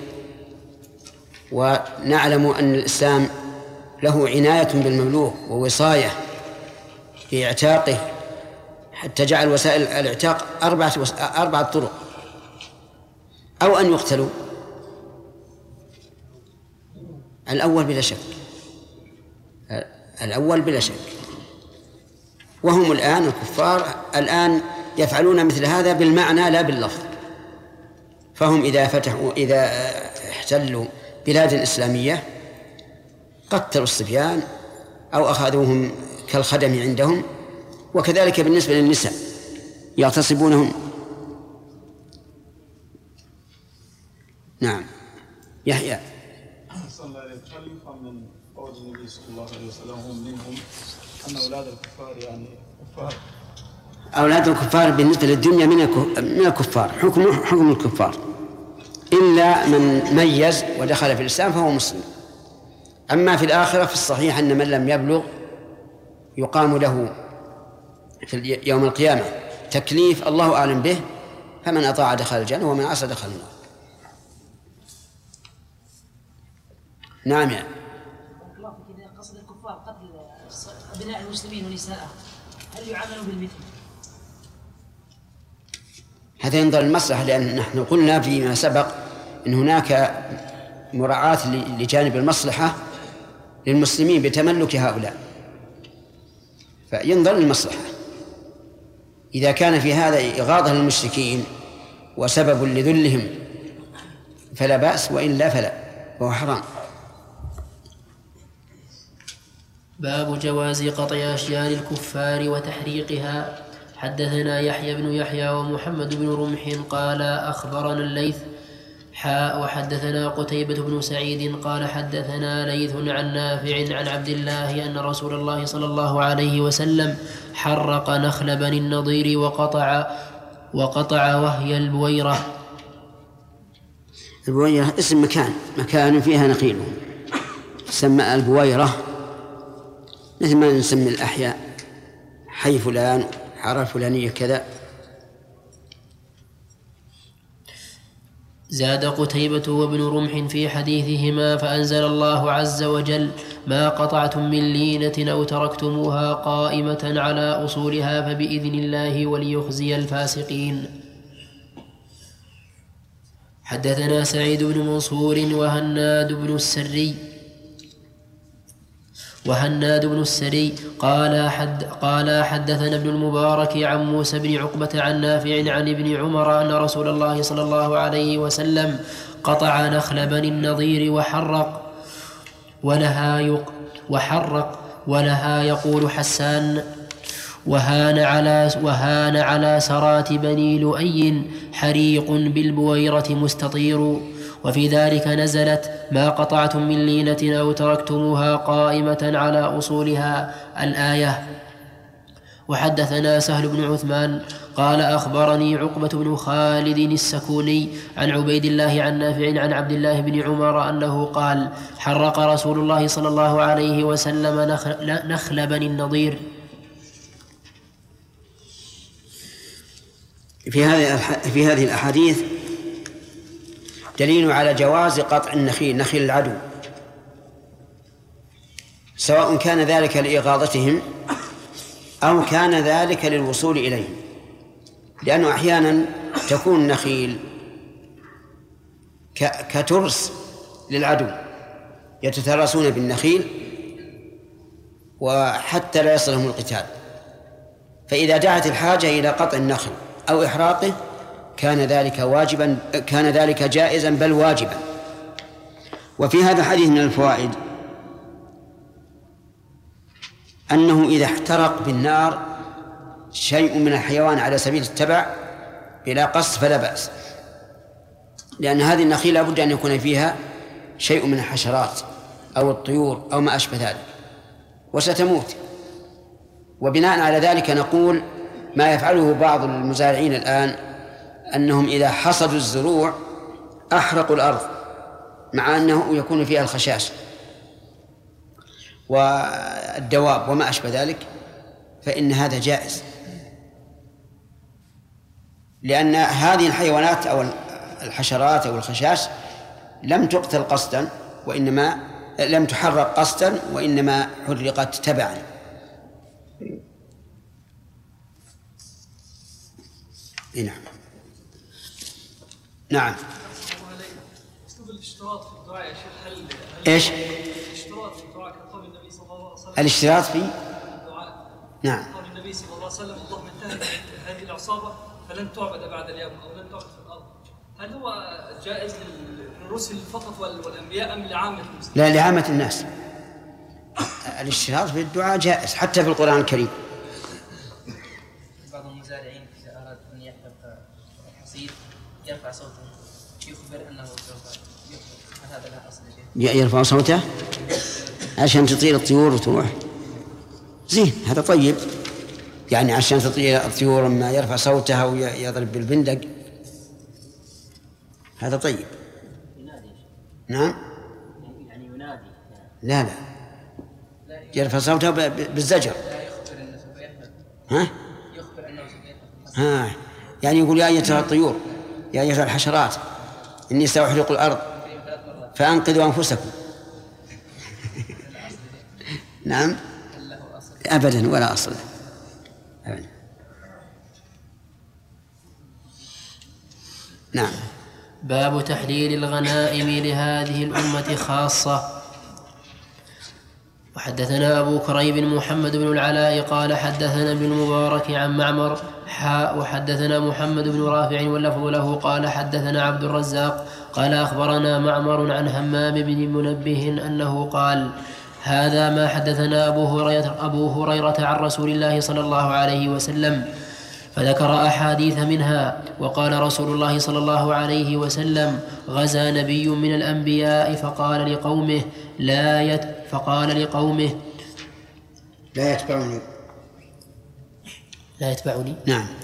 ونعلم أن الإسلام له عناية بالمملوك ووصاية في إعتاقه حتى جعل وسائل الإعتاق أربعة أربعة طرق، أو أن يقتلوا. الأول بلا شك الأول بلا شك وهم الآن الكفار الآن يفعلون مثل هذا بالمعنى لا باللفظ، فهم إذا فتحوا إذا احتلوا بلاد إسلامية قتلوا الصبيان أو أخذوهم كالخدم عندهم، وكذلك بالنسبة للنساء يغتصبونهم. نعم. يحيى صلى الله عليه وسلم من قول النبي صلى الله عليه وسلم هم منهم أن أولاد الكفار يعني كفار. أولاد الكفار بالنسبة للدنيا من الكفار، حكم حكم الكفار، إلا من ميز ودخل في الإسلام فهو مسلم. أما في الآخرة في الصحيح أن من لم يبلغ يقام له في يوم القيامة تكليف الله أعلم به، فمن أطاع دخل الجنة ومن عصى دخل النار. نعم يعني إذا قصد الكفار قتل أبناء المسلمين ونساءهم هل يعاملوا بالمثل؟ هذا ينظر المصلحة، لأن نحن قلنا فيما سبق أن هناك مراعاة لجانب المصلحة للمسلمين بتملك هؤلاء، فينظر المصلحة. إذا كان في هذا إغاظة للمشركين وسبب لذلهم فلا بأس، وإلا فلا وهو حرام. باب جواز قطع أشجار الكفار وتحريقها. حدثنا يحيى بن يحيى ومحمد بن رمح قال أخبرنا الليث حاء وحدثنا قتيبة بن سعيد قال حدثنا ليث عن نافع عن عبد الله أن رسول الله صلى الله عليه وسلم حرق نخل بني النضير وقطع وقطع وهي البويرة. البويرة اسم مكان مكان فيها نخيل تسمى البويرة، مثل ما نسمي الأحياء حي فلان حارة فلانية كذا. زاد قتيبة وابن رمح في حديثهما فأنزل الله عز وجل ما قطعتم من لينة أو تركتموها قائمة على أصولها فبإذن الله وليخزي الفاسقين. حدثنا سعيد بن منصور وهناد بن السري وهناد بن السري قال حد قال حدثنا ابن المبارك عن موسى بن عقبة عن نافع عن ابن عمر أن رسول الله صلى الله عليه وسلم قطع نخل بني النضير وحرق ولها يق وحرق ولها يقول حسان وهان على وهان على سرات بني لؤي حريق بالبويرة مستطير. وفي ذلك نزلت ما قطعتم من لينة أو تركتموها قائمة على أصولها الآية. وحدثنا سهل بن عثمان قال أخبرني عقبة بن خالد السكوني عن عبيد الله عن نافع عن عبد الله بن عمر أنه قال حرق رسول الله صلى الله عليه وسلم نخل, نخل بني النضير. في هذه في هذه الأحاديث دليل على جواز قطع النخيل نخيل العدو، سواء كان ذلك لإغاظتهم أو كان ذلك للوصول إليهم، لأنه أحيانا تكون النخيل كترس للعدو يتترسون بالنخيل وحتى لا يصلهم القتال، فإذا دعت الحاجة إلى قطع النخل أو إحراقه كان ذلك واجبا كان ذلك جائزا بل واجبا. وفي هذا الحديث من الفوائد أنه إذا احترق بالنار شيء من الحيوان على سبيل التبع بلا قصد فلا بأس، لأن هذه النخيل لابد أن يكون فيها شيء من الحشرات أو الطيور أو ما أشبه ذلك وستموت. وبناء على ذلك نقول ما يفعله بعض المزارعين الآن أنهم إذا حصدوا الزروع أحرقوا الأرض مع أنه يكون فيها الخشاش والدواب وما أشبه ذلك، فإن هذا جائز، لأن هذه الحيوانات أو الحشرات أو الخشاش لم تقتل قصدا وإنما لم تحرق قصدا وإنما حرقت تبعا. نعم نعم. الاشتراط في الدعاء يا شيخ، هل ايش؟ الاشتراط في الدعاء كقول النبي صلى الله عليه وسلم الاشتراط في الدعاء. نعم. قول النبي صلى الله عليه وسلم اللهم انتهت هذه العصابة فلن تعبد بعد اليوم أو لن تعبد في الأرض، هل هو جائز للرسل فقط والأنبياء أم لعامة المسلمين؟ لا، لعامة الناس. الاشتراط في الدعاء جائز حتى في القرآن الكريم. بعض المزارعين إذا أراد أن يحرق الحصيد يرفع صوته يخبر أنه سوف يحرق، هذا لا أصل شيء. يرفع صوته عشان تطير الطيور وتروح، زين هذا طيب، يعني عشان تطير الطيور ما يرفع صوتها ويضرب بالبندق هذا طيب. ينادي. نعم. يعني ينادي. لا لا يرفع صوته بالزجر. لا يخبر أنه سوف يحرق. ها؟ يخبر أنه سوف يحرق. ها يعني يقول يا أيتها الطيور يا أيتها الحشرات إني سأحرق الأرض فأنقذوا أنفسكم. نعم أبدا ولا أصل أبدا. نعم. باب تحليل الغنائم لهذه الأمة خاصة. وحدثنا أبو كريب محمد بن العلاء قال حدثنا ابن المبارك عن معمر حاء وحدثنا محمد بن رافع واللفظ له قال حدثنا عبد الرزاق قال أخبرنا معمر عن همام بن منبه أنه قال هذا ما حدثنا أبو هريرة, أبو هريرة عن رسول الله صلى الله عليه وسلم، فذكر أحاديث منها. وقال رسول الله صلى الله عليه وسلم غزا نبي من الأنبياء فقال لقومه لا يت فقال لقومه لا يتبعني لا يتبعني نعم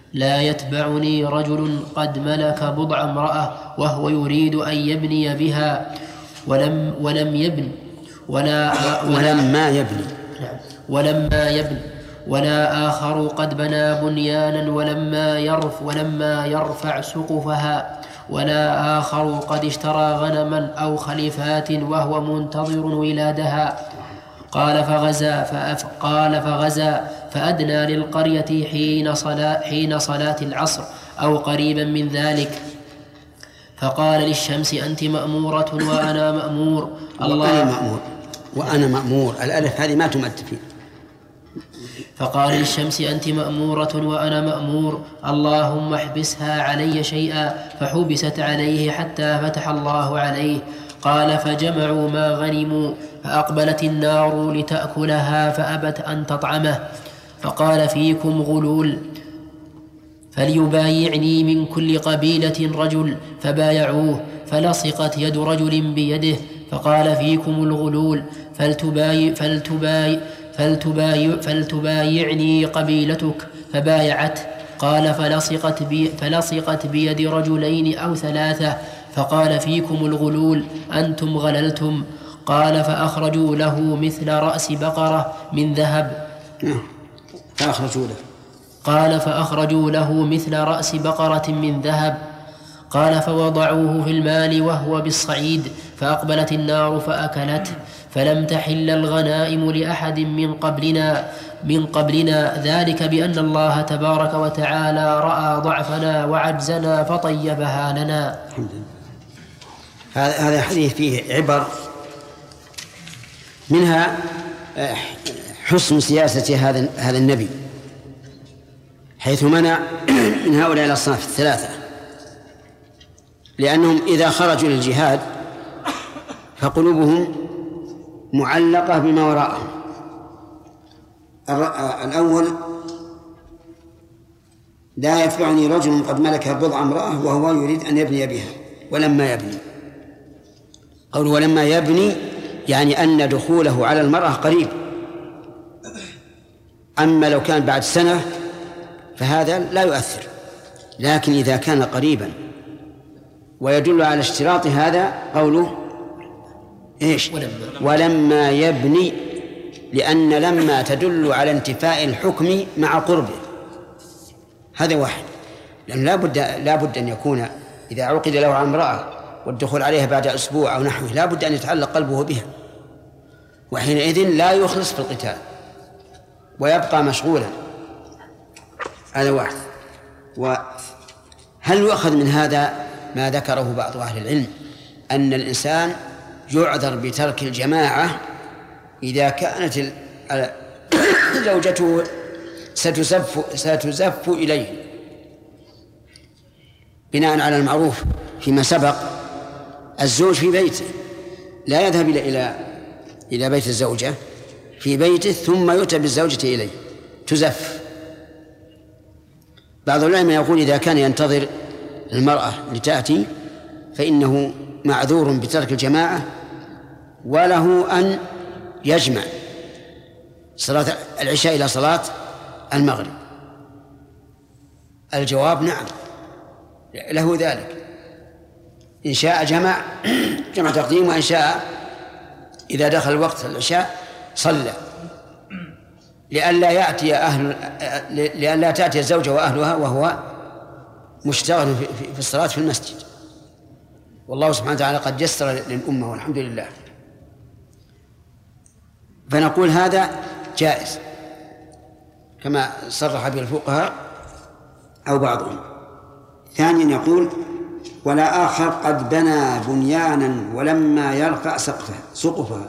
لا يتبعني رجل قد ملك بضع امرأة وهو يريد أن يبني بها ولم, ولم يبن ولا ولما يبني ولما يبني ولا آخر قد بنى بنيانا ولما يرف ولما يرفع سقفها ولا آخر قد اشترى غنما أو خليفات وهو منتظر ولادها. قال فغزا فأف قال فغزا فأدنى للقرية حين صلاة, حين صلاة العصر أو قريبا من ذلك، فقال للشمس أنت مأمورة وأنا مأمور. الله وأنا مأمور وأنا مأمور الألف هذه ما تمد فيه. فقال للشمس أنت مأمورة وأنا مأمور، اللهم احبسها علي شيئا، فحبست عليه حتى فتح الله عليه. قال فجمعوا ما غنموا، فأقبلت النار لتأكلها فأبت أن تطعمه، فقال فيكم غلول فليبايعني من كل قبيلة رجل، فبايعوه، فلصقت يد رجل بيده، فقال فيكم الغلول فلتبايع فلتبايع فلتبايع فلتبايعني قبيلتك، فبايعته. قال فلصقت, بي فلصقت بيد رجلين أو ثلاثة، فقال فيكم الغلول أنتم غللتم. قال فأخرجوا له مثل رأس بقرة من ذهب فأخرجوا له قال فأخرجوا له مثل رأس بقرة من ذهب. قال فوضعوه في المال وهو بالصعيد، فأقبلت النار فأكلته، فلم تحل الغنائم لأحد من قبلنا من قبلنا ذلك بأن الله تبارك وتعالى رأى ضعفنا وعجزنا فطيبها لنا. هذا الحديث فيه عبر، منها حسن سياسة هذا هذا النبي، حيث منع من هؤلاء الأصناف الثلاثة، لأنهم إذا خرجوا للجهاد فقلوبهم معلقة بما وراءهم. الأول لا يتبعني رجل قد ملك بضع امرأة وهو يريد أن يبني بها ولما يبني. قول ولما يبني يعني أن دخوله على المرأة قريب، أما لو كان بعد سنة فهذا لا يؤثر، لكن إذا كان قريبا ويدل على اشتراط هذا قوله إيش؟ ولما يبني، لأن لما تدل على انتفاء الحكم مع قربه، هذا واحد، لأن لا بد لا بد أن يكون إذا عقد له على امرأة والدخول عليها بعد أسبوع أو نحوه لا بد أن يتعلق قلبه بها، وحينئذ لا يخلص في القتال ويبقى مشغولا. هذا واحد. وهل يؤخذ من هذا ما ذكره بعض أهل العلم أن الإنسان يعذر بترك الجماعة إذا كانت زوجته ستزف, ستزف إليه بناء على المعروف فيما سبق. الزوج في بيته لا يذهب إلى إلى بيت الزوجة، في بيته ثم يؤتى بالزوجة إليه تزف. بعض العلماء يقول إذا كان ينتظر المرأة لتأتي فإنه معذور بترك الجماعة، وله أن يجمع صلاة العشاء إلى صلاة المغرب. الجواب نعم، له ذلك، إن شاء جمع جمع تقديم، وإن شاء إذا دخل وقت العشاء صلى، لئلا يأتي أهل لئلا تأتي الزوجة وأهلها وهو مشتغل في الصلاة في المسجد. والله سبحانه وتعالى قد يسر للأمة والحمد لله. فنقول هذا جائز كما صرح به الفقهاء أو بعضهم. ثانيا يقول ولا آخر قد بنى بنيانا ولما يرفع سقفها سقفها،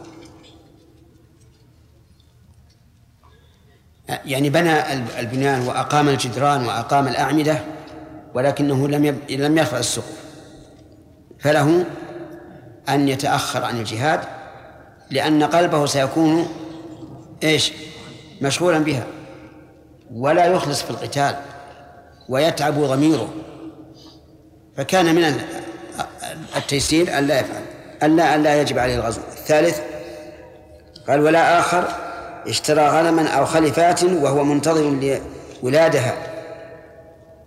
يعني بنى البنيان وأقام الجدران وأقام الأعمدة ولكنه لم يب... لم يرفع السقف، فله أن يتأخر عن الجهاد، لأن قلبه سيكون إيش مشغولا بها ولا يخلص في القتال ويتعب ضميره، فكان من التيسير أن لا يفعل ألا أن لا يجب عليه الغزو. الثالث قال ولا آخر اشترى غنما أو خليفات وهو منتظر لولادها،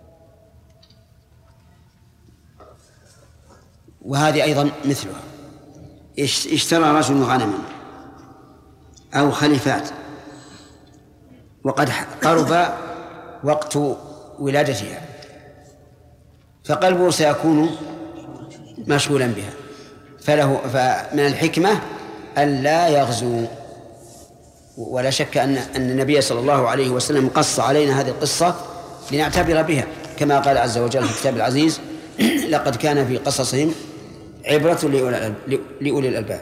وهذه أيضا مثلها. اشترى رجل غنما أو خليفات وقد قرب وقت ولادتها، فقلبه سيكون مشغولا بها، فله فمن الحكمة أن لا يغزو. ولا شك أن أن النبي صلى الله عليه وسلم قص علينا هذه القصة لنعتبر بها، كما قال عز وجل في الكتاب العزيز: لقد كان في قصصهم عبرة لأولي الألباب.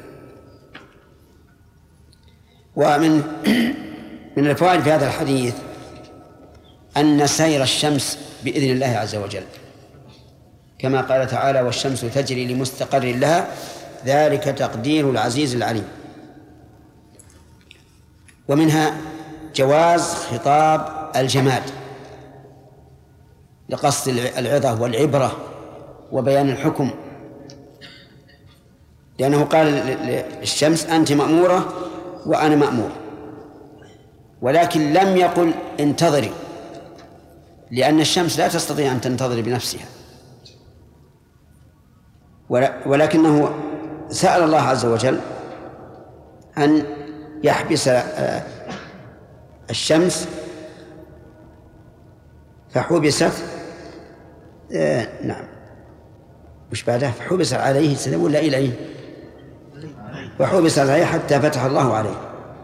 ومن من الفوائد في هذا الحديث أن سير الشمس بإذن الله عز وجل، كما قال تعالى: والشمس تجري لمستقر لها ذلك تقدير العزيز العليم. ومنها جواز خطاب الجماد لقصد العظة والعبرة وبيان الحكم، لأنه قال للشمس: أنت مأمورة وأنا مأمور، ولكن لم يقل انتظري، لأن الشمس لا تستطيع أن تنتظر بنفسها، ولكنه سأل الله عز وجل أن يحبس الشمس فحبست آه نعم وش بعدها فحبس عليه السلام ولا إليه وحبس عليه حتى فتح الله عليه.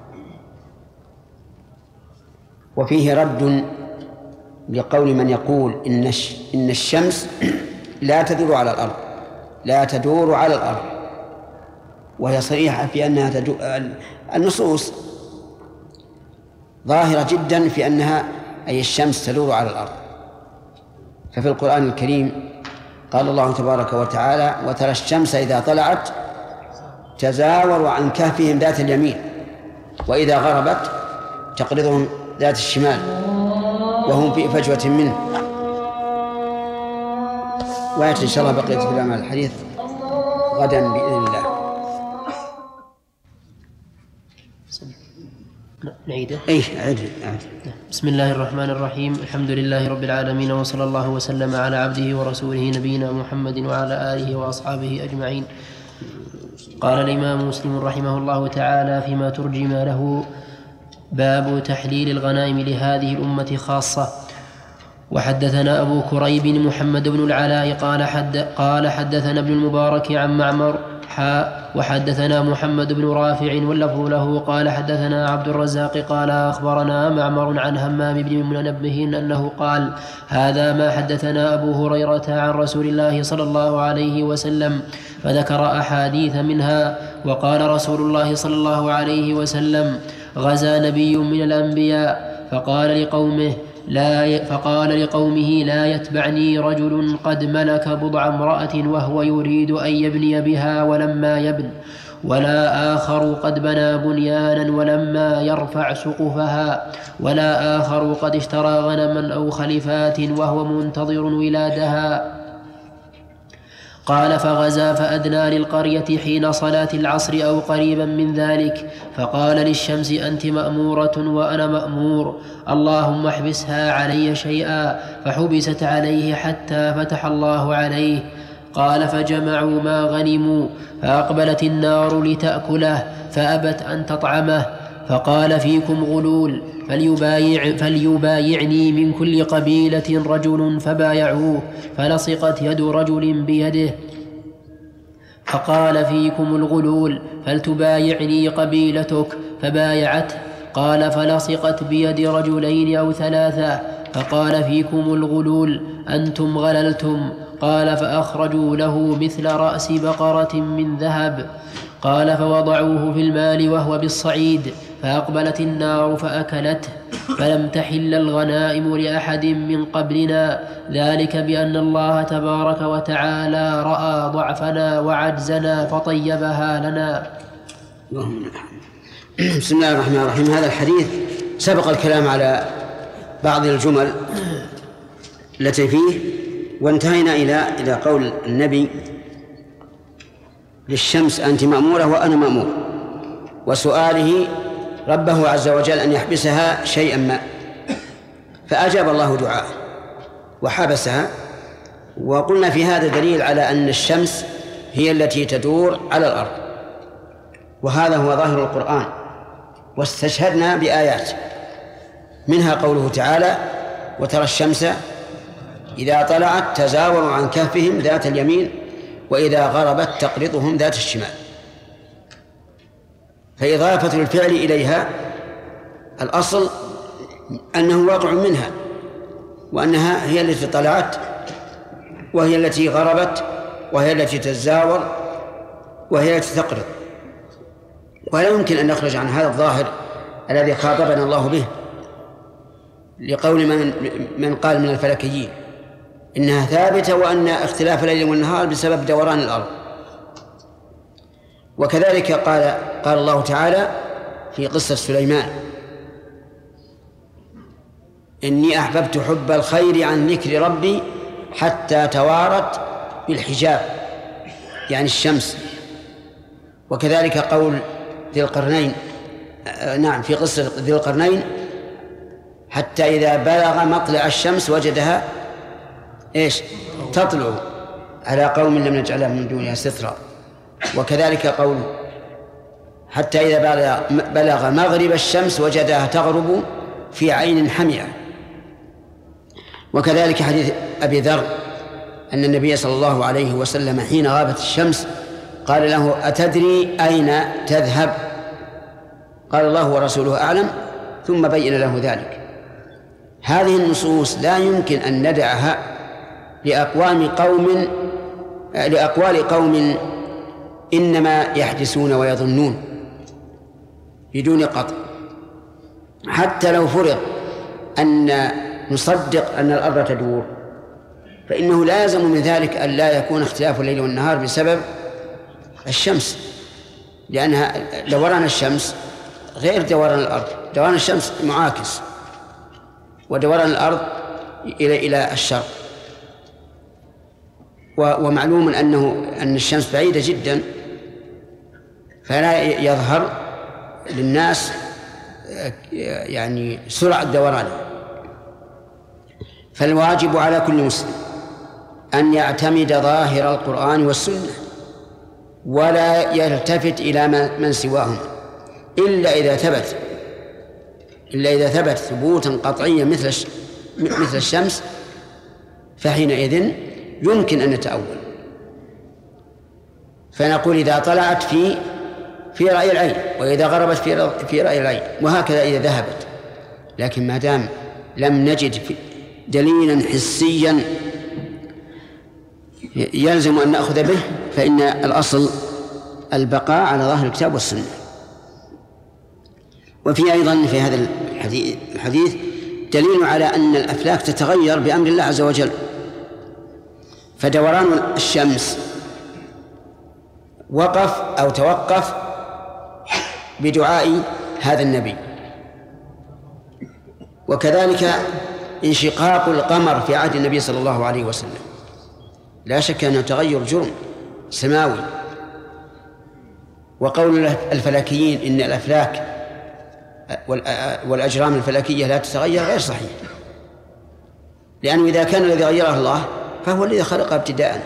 وفيه رد لقول من يقول إن إن الشمس لا تدور على الأرض لا تدور على الأرض وهي صريحة في أنها تدور. النصوص ظاهرة جدا في أنها أي الشمس تدور على الأرض. ففي القرآن الكريم قال الله تبارك وتعالى: وترى الشمس إذا طلعت تزاور عن كهفهم ذات اليمين وإذا غربت تقرضهم ذات الشمال وهم في فجوة منه. ويأتي إن شاء الله بقية كلام الحديث غدا بإذن الله. نعيده؟ أي عيد عيد. بسم الله الرحمن الرحيم. الحمد لله رب العالمين، وصلى الله وسلم على عبده ورسوله نبينا محمد وعلى آله وأصحابه أجمعين. قال الإمام مسلم رحمه الله تعالى فيما ترجم له: باب تحليل الغنائم لهذه الأمة خاصة. وحدثنا أبو كريب محمد بن العلاء قال, حد قال حدثنا ابن المبارك عن معمر حاء وحدثنا محمد بن رافع واللفظ له قال حدثنا عبد الرزاق قال أخبرنا معمر عن همام بن منبه أنه قال: هذا ما حدثنا أبو هريرة عن رسول الله صلى الله عليه وسلم، فذكر أحاديث منها. وقال رسول الله صلى الله عليه وسلم: غزا نبي من الأنبياء فقال لقومه لا فقال لقومه لا يتبعني رجل قد ملك بضع امرأة وهو يريد أن يبني بها ولما يبن، ولا آخر قد بنى بنيانا ولما يرفع سقفها، ولا آخر قد اشترى غنما أو خلفات وهو منتظر ولادها. قال: فغزا فأدنى للقرية حين صلاة العصر أو قريبا من ذلك، فقال للشمس: أنت مأمورة وأنا مأمور، اللهم احبسها علي شيئا، فحبست عليه حتى فتح الله عليه. قال: فجمعوا ما غنموا، فأقبلت النار لتأكله فأبت أن تطعمه، فقال: فيكم غلول، فليبايع فليبايعني من كل قبيلة رجل، فبايعوه، فلصقت يد رجل بيده، فقال: فيكم الغلول، فلتبايعني قبيلتك، فبايعته. قال: فلصقت بيد رجلين أو ثلاثة، فقال: فيكم الغلول، أنتم غللتم. قال: فأخرجوا له مثل رأس بقرة من ذهب. قال: فوضعوه في المال وهو بالصعيد، فأقبلت النار فأكلته، فلم تحل الغنائم لأحد من قبلنا، ذلك بأن الله تبارك وتعالى رأى ضعفنا وعجزنا فطيبها لنا. بسم الله الرحمن الرحيم. هذا الحديث سبق الكلام على بعض الجمل التي فيه، وانتهينا إلى إلى قول النبي: للشمس أنت مأمورة وأنا مأمور، وسؤاله ربه عز وجل أن يحبسها شيئا ما، فأجاب الله دعاءه وحبسها. وقلنا في هذا دليل على أن الشمس هي التي تدور على الأرض، وهذا هو ظاهر القرآن. واستشهدنا بآيات منها قوله تعالى: وترى الشمس إذا طلعت تزاور عن كهفهم ذات اليمين وإذا غربت تقرضهم ذات الشمال. فإضافة الفعل إليها الأصل أنه واقع منها، وأنها هي التي طلعت وهي التي غربت وهي التي تزاور وهي التي تقرض. ولا يمكن أن نخرج عن هذا الظاهر الذي خاطبنا الله به، لقول من, من قال من الفلكيين إنها ثابتة وأن اختلاف الليل والنهار بسبب دوران الأرض. وكذلك قال قال الله تعالى في قصة سليمان: إني أحببت حب الخير عن ذكر ربي حتى توارت بالحجاب، يعني الشمس. وكذلك قول ذي القرنين، نعم في قصة ذي القرنين: حتى إذا بلغ مطلع الشمس وجدها إيش تطلع على قوم لم نجعلها من دونها سترا. وكذلك قول: حتى إذا بلغ مغرب الشمس وجدها تغرب في عين حمئة. وكذلك حديث أبي ذر أن النبي صلى الله عليه وسلم حين غابت الشمس قال له: أتدري أين تذهب؟ قال: الله ورسوله أعلم، ثم بين له ذلك. هذه النصوص لا يمكن أن ندعها لأقوام قوم لأقوال قوم إنما يحدثون ويظنون بدون قطع. حتى لو فرض أن نصدق أن الأرض تدور، فإنه لازم من ذلك أن لا يكون اختلاف الليل والنهار بسبب الشمس، لأنها دوران الشمس غير دوران الأرض. دوران الشمس معاكس، ودوران الأرض إلى إلى الشرق. ومعلوم أنه أن الشمس بعيدة جدا، فلا يظهر للناس يعني سرعة دورانها. فالواجب على كل مسلم أن يعتمد ظاهر القرآن والسنة ولا يلتفت إلى من سواهم إلا إذا ثبت إلا إذا ثبت ثبوتا قطعيا مثل مثل الشمس، فحينئذ يمكن أن نتأول، فنقول إذا طلعت في في رأي العين، وإذا غربت في في رأي العين، وهكذا إذا ذهبت. لكن ما دام لم نجد دليلا حسيا يلزم أن نأخذ به، فإن الأصل البقاء على ظاهر الكتاب والسنة. وفي أيضا في هذا الحديث دليل على أن الأفلاك تتغير بأمر الله عز وجل. فدوران الشمس وقف أو توقف بدعاء هذا النبي، وكذلك انشقاق القمر في عهد النبي صلى الله عليه وسلم لا شك أنه تغير جرم سماوي. وقول الفلكيين إن الأفلاك والأجرام الفلكية لا تتغير غير صحيح، لأنه إذا كان الذي غيره الله فهو الذي خلقه ابتداء.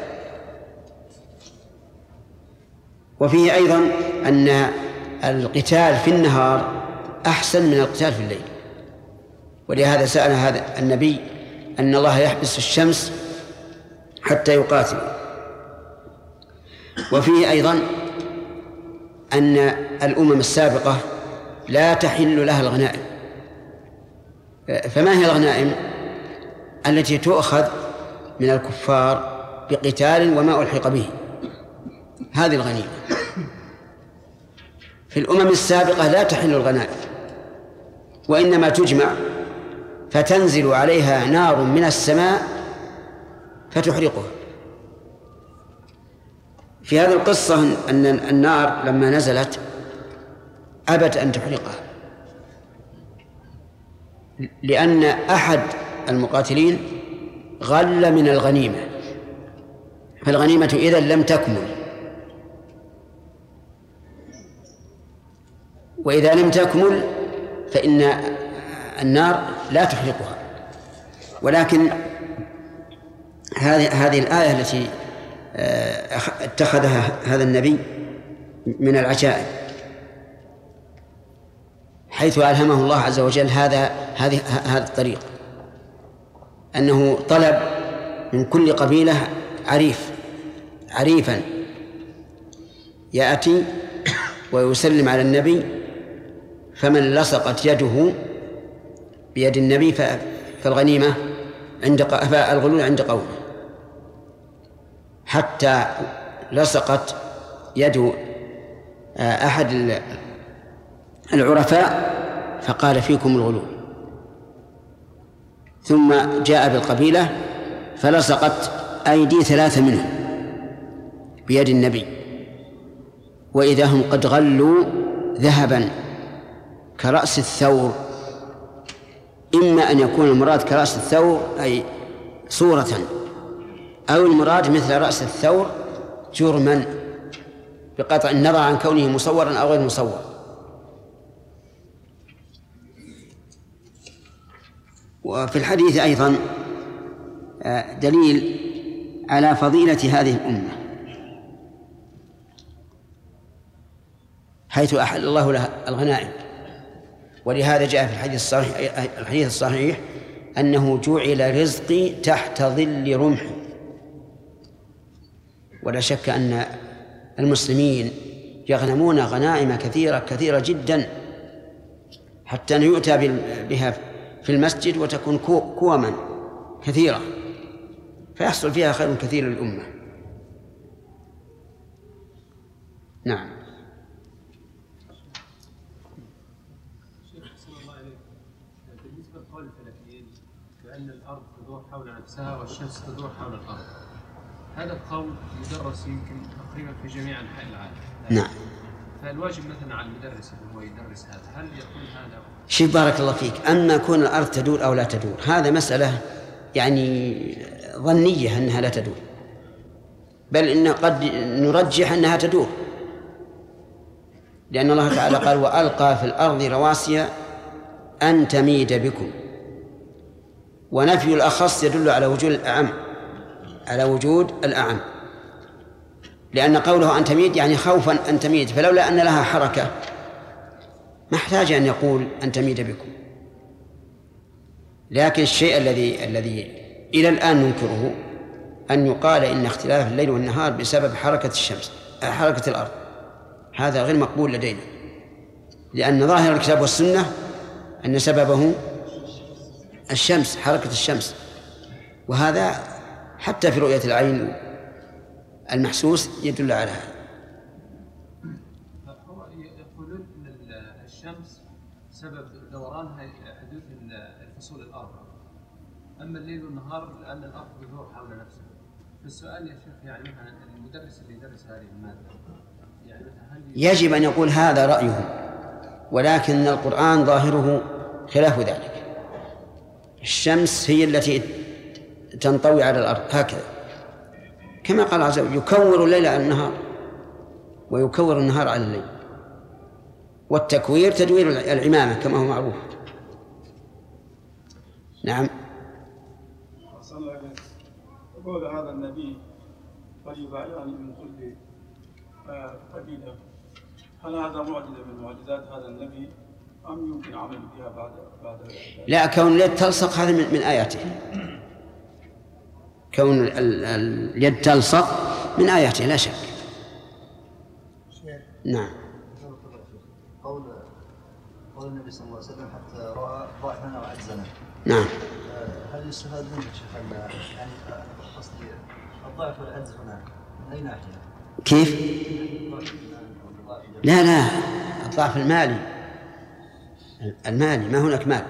وفيه أيضا أن القتال في النهار أحسن من القتال في الليل، ولهذا سأل هذا النبي أن الله يحبس الشمس حتى يقاتل. وفيه أيضا أن الأمم السابقة لا تحل لها الغنائم. فما هي الغنائم؟ التي تؤخذ من الكفار بقتال وما ألحق به، هذه الغنيمة. في الأمم السابقة لا تحل الغنائم، وإنما تجمع فتنزل عليها نار من السماء فتحرقها. في هذه القصة أن النار لما نزلت أبت أن تحرقها، لأن أحد المقاتلين غل من الغنيمة، فالغنيمة إذن لم تكمل، وإذا لم تكمل فإن النار لا تحرقها. ولكن هذه هذه الآية التي اتخذها هذا النبي من العجائب، حيث ألهمه الله عز وجل هذا هذه هذا الطريق، أنه طلب من كل قبيلة عريف عريفا يأتي ويسلم على النبي، فمن لصقت يده بيد النبي فالغنيمة عند فالغلول عند قومه، حتى لصقت يد أحد العرفاء فقال فيكم الغلول، ثم جاء بالقبيلة فلصقت أيدي ثلاثة منهم بيد النبي، وإذا هم قد غلوا ذهبا كرأس الثور، إما أن يكون المراد كرأس الثور أي صورة، أو المراد مثل رأس الثور جرما بقطع النظر عن كونه مصورا أو غير مصور. وفي الحديث أيضا دليل على فضيلة هذه الأمة، حيث أحل الله لها الغنائم، ولهذا جاء في الحديث الصحيح, الحديث الصحيح أنه جعل رزقي تحت ظل رمحي. ولا شك أن المسلمين يغنمون غنائم كثيرة كثيرة جدا، حتى أن يؤتى بها في المسجد وتكون كوما كثيرة، فيحصل فيها خير كثير للأمة. نعم. بالنسبة لقول الفلكيين بأن الأرض تدور حول نفسها والشمس تدور حول الأرض، هذا القول يدرس يمكن تقريبا في جميع أنحاء العالم. نعم. فالواجب مثلا على المدرس اللي هو يدرس هذا، هل يكون هذا؟ شوف بارك الله فيك، أما كون الأرض تدور أو لا تدور هذا مسألة يعني ظنية أنها لا تدور، بل إن قد نرجح أنها تدور، لأن الله تعالى قال وألقى في الأرض رواسي أن تميد بكم، ونفي الأخص يدل على وجود الأعم على وجود الأعم، لأن قوله أن تميد يعني خوفا أن تميد، فلولا أن لها حركة ما احتاج أن يقول أن تميد بكم. لكن الشيء الذي الذي إلى الآن ننكره أن يقال إن اختلاف الليل والنهار بسبب حركة الشمس حركة الأرض، هذا غير مقبول لدينا، لأن ظاهر الكتاب والسنة أن سببه الشمس حركة الشمس، وهذا حتى في رؤية العين المحسوس يدل على هذا. يقولون أن الشمس سبب دورانها حدوث الفصول الأربعة، أما الليل والنهار لأن الأرض تدور حول نفسها. فالسؤال يا شيخ يعني مثلا المدرس اللي يدرس هذه المادة يعني مثلا هل يجب أن يقول هذا رأيه، ولكن القرآن ظاهره خلاف ذلك. الشمس هي التي تنطوي على الأرض هكذا، كما قال عز وجل يكور الليل على النهار ويكور النهار على الليل، والتكوير تدوير العمامة كما هو معروف. نعم. يقول هذا النبي فليبايعني من كل قبيلة، هل هذا معجزة من معجزات هذا النبي أم يمكن عمل بها بعد بعد لا، كون اليد تلصق هذا من, من آياته، كون اليد تلصق من آياته لا شك. نعم. قول قول النبي صلى الله عليه وسلم حتى رأى ضعفنا وعجزنا. نعم. هل يستفاد منه شيخ يعني قصدي الضعف والعجز هنا من أي ناحية؟ كيف؟ لا لا الضعف المالي، المالي ما هناك مال،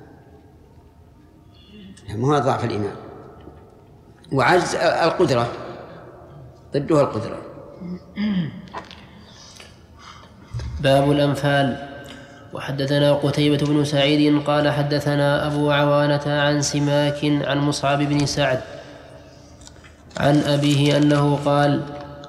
ما هو ضعف الإيمان. وعجز القدرة ضدها القدرة. باب الأنفال. وحدثنا قتيبة بن سعيد قال حدثنا أبو عوانة عن سماك عن مصعب بن سعد عن أبيه أنه قال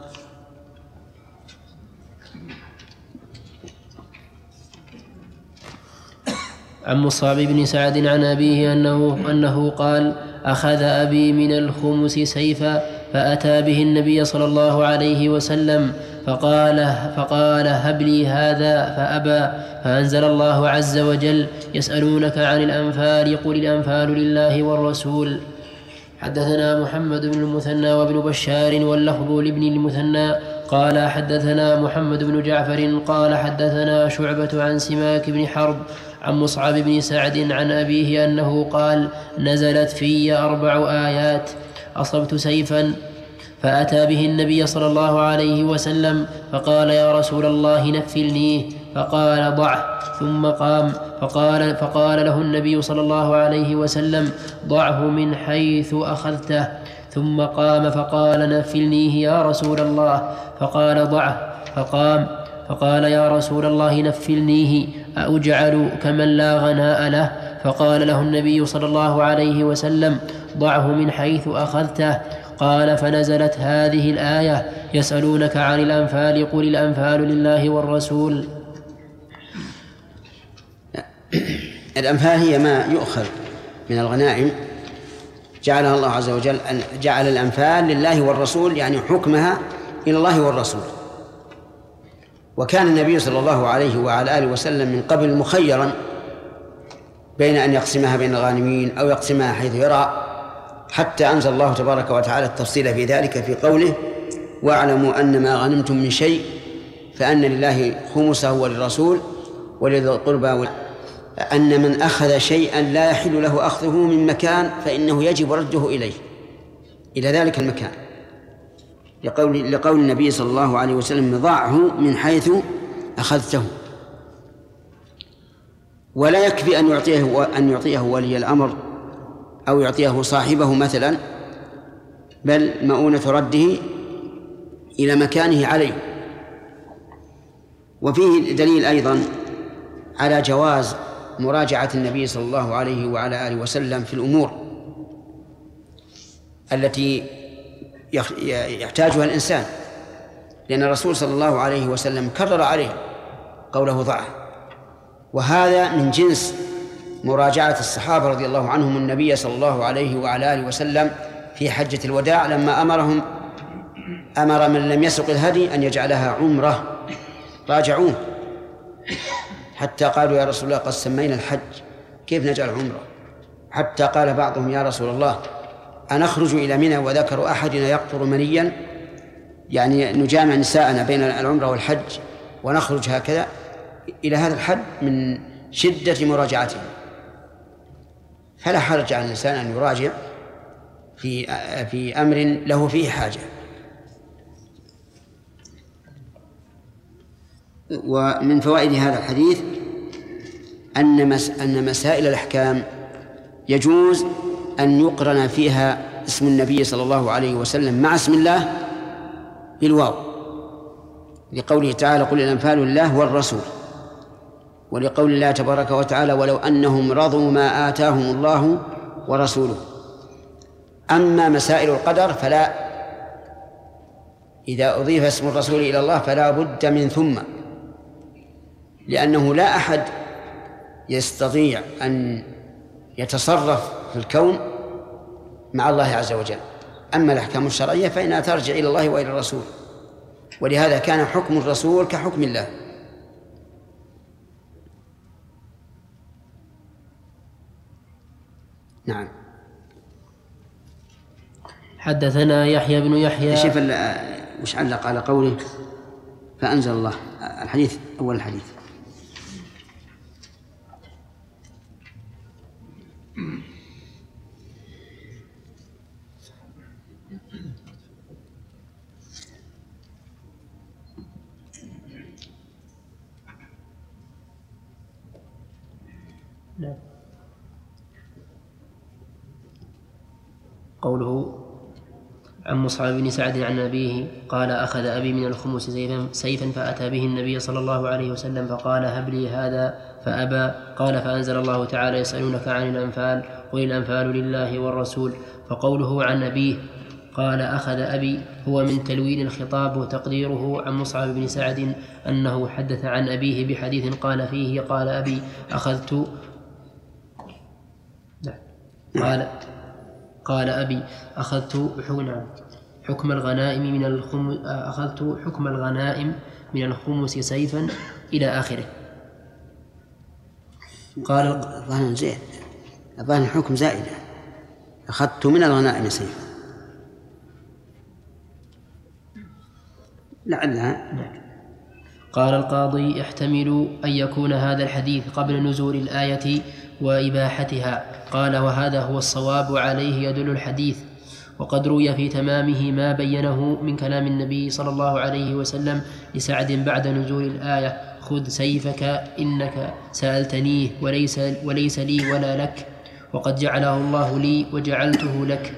عن مصعب بن سعد عن أبيه أنه, أنه قال أخذ أبي من الخمس سيفا فأتى به النبي صلى الله عليه وسلم فقال, فقال هب لي هذا فأبى، فأنزل الله عز وجل يسألونك عن الأنفال قل الأنفال لله والرسول. حدثنا محمد بن المثنى وابن بشار واللفظ لابن المثنى قال حدثنا محمد بن جعفر قال حدثنا شعبة عن سماك بن حرب عن مصعب بن سعد عن أبيه أنه قال نزلت في أربع آيات أصبت سيفا فأتى به النبي صلى الله عليه وسلم فقال يا رسول الله نفلنيه، فقال ضعه، ثم قام فقال, فقال له النبي صلى الله عليه وسلم ضعه من حيث أخذته، ثم قام فقال نفلنيه يا رسول الله، فقال ضعه، فقام فقال يا رسول الله نفلنيه أأجعل كمن لا غناء له؟ فقال له النبي صلى الله عليه وسلم ضعه من حيث أخذته. قال فنزلت هذه الآية يسألونك عن الأنفال قل الأنفال لله والرسول. الأنفال هي ما يؤخذ من الغنائم جعلها الله عز وجل، أن جعل الأنفال لله والرسول يعني حكمها إلى الله والرسول. وكان النبي صلى الله عليه وعلى آله وسلم من قبل مخيرا بين أن يقسمها بين الغانمين أو يقسمها حيث يرى، حتى أنزل الله تبارك وتعالى التفصيل في ذلك في قوله واعلموا أن ما غنمتم من شيء فأن لله خمسه وللرسول ولذي القربى، أن من أخذ شيئا لا يحل له أخذه من مكان فإنه يجب رده إليه إلى ذلك المكان، لقول, لقول النبي صلى الله عليه وسلم ضعه من حيث أخذته. ولا يكفي أن يعطيه, أن يعطيه ولي الأمر أو يعطيه صاحبه مثلا، بل مؤونة رده إلى مكانه عليه. وفيه دليل أيضا على جواز مراجعة النبي صلى الله عليه وعلى آله وسلم في الأمور التي يحتاجها الإنسان، لأن الرسول صلى الله عليه وسلم كرر عليه قوله ضعه، وهذا من جنس مراجعة الصحابة رضي الله عنهم النبي صلى الله عليه وعلى آله وسلم في حجة الوداع لما أمرهم أمر من لم يسق الهدي أن يجعلها عمرة، راجعوه حتى قالوا يا رسول الله قد سمينا الحج كيف نجعل عمرة؟ حتى قال بعضهم يا رسول الله أنخرج إلى منى وذكر أحدنا يقطر منيا، يعني نجامع نساءنا بين العمرة والحج ونخرج هكذا إلى هذا الحد من شدة مراجعتهم. فلا حرج على الإنسان أن يراجع في في أمر له فيه حاجة. ومن فوائد هذا الحديث أن أن مسائل الأحكام يجوز أن يقرن فيها اسم النبي صلى الله عليه وسلم مع اسم الله بالواو، لقوله تعالى قل الأنفال لله والرسول، ولقول الله تبارك وتعالى ولو أنهم رضوا ما آتاهم الله ورسوله. أما مسائل القدر فلا، إذا أضيف اسم الرسول إلى الله فلا بد من ثم، لأنه لا أحد يستطيع أن يتصرف في الكون مع الله عز وجل. أما الأحكام الشرعية فإنها ترجع إلى الله وإلى الرسول، ولهذا كان حكم الرسول كحكم الله. نعم. حدثنا يحيى بن يحيى. شوف وش علق على قوله فأنزل الله الحديث أول الحديث. لا. قوله عن مصعب بن سعد عن أبيه قال أخذ أبي من الخمس سيفا فأتى به النبي صلى الله عليه وسلم فقال هب لي هذا فأبى. قال فأنزل الله تعالى يسألونك عن الأنفال قل الأنفال لله والرسول. فقوله عن أبيه قال أخذ أبي هو من تلوين الخطاب، وتقديره عن مصعب بن سعد أنه حدث عن أبيه بحديث قال فيه قال أبي أخذت قال قال أبي أخذت حكم الغنائم من الخمس أخذت حكم الغنائم من الخمس سيفا إلى آخره. قال الظاهر زين، الظاهر الحكم زائدة، أخذت من الغنائم سيفا لعلها. قال القاضي: يحتمل أن يكون هذا الحديث قبل نزول الآية وإباحتها. قال: وهذا هو الصواب وعليه يدل الحديث. وقد روي في تمامه ما بينه من كلام النبي صلى الله عليه وسلم لسعد بعد نزول الآية: خذ سيفك إنك سألتنيه وليس, وليس لي ولا لك، وقد جعله الله لي وجعلته لك.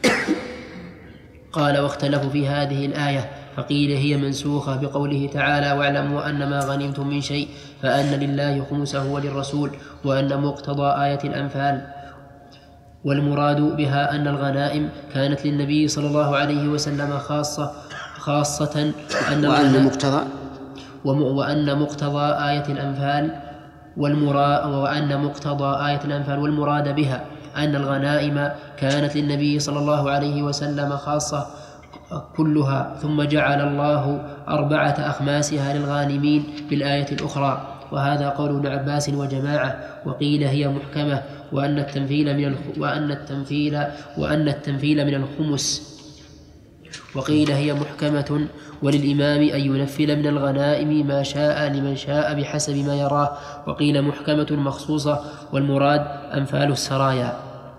قال: واختلفوا في هذه الآية، فقيل هي منسوخة بقوله تعالى: واعلموا أن ما غنمتم من شيء فأن لله خمسه وللرسول، وأن مقتضى آية الأنفال. والمراد بها أن الغنائم كانت للنبي صلى الله عليه وسلم خاصة خاصة وأن, وأن مقتضى وأن مقتضى آية الأنفال والمراد وأن مقتضى آية الأنفال والمراد بها أن الغنائم كانت للنبي صلى الله عليه وسلم خاصة كلها، ثم جعل الله أربعة أخماسها للغانمين بالآية الأخرى. وهذا قول ابن عباس وجماعة. وقيل هي محكمة، وأن التنفيل من الخ... وأن التنفيل وأن التنفيل من الخمس. وقيل هي محكمة، وللإمام أن ينفل من الغنائم ما شاء لمن شاء بحسب ما يراه. وقيل محكمة مخصوصة، والمراد أنفال السرايا.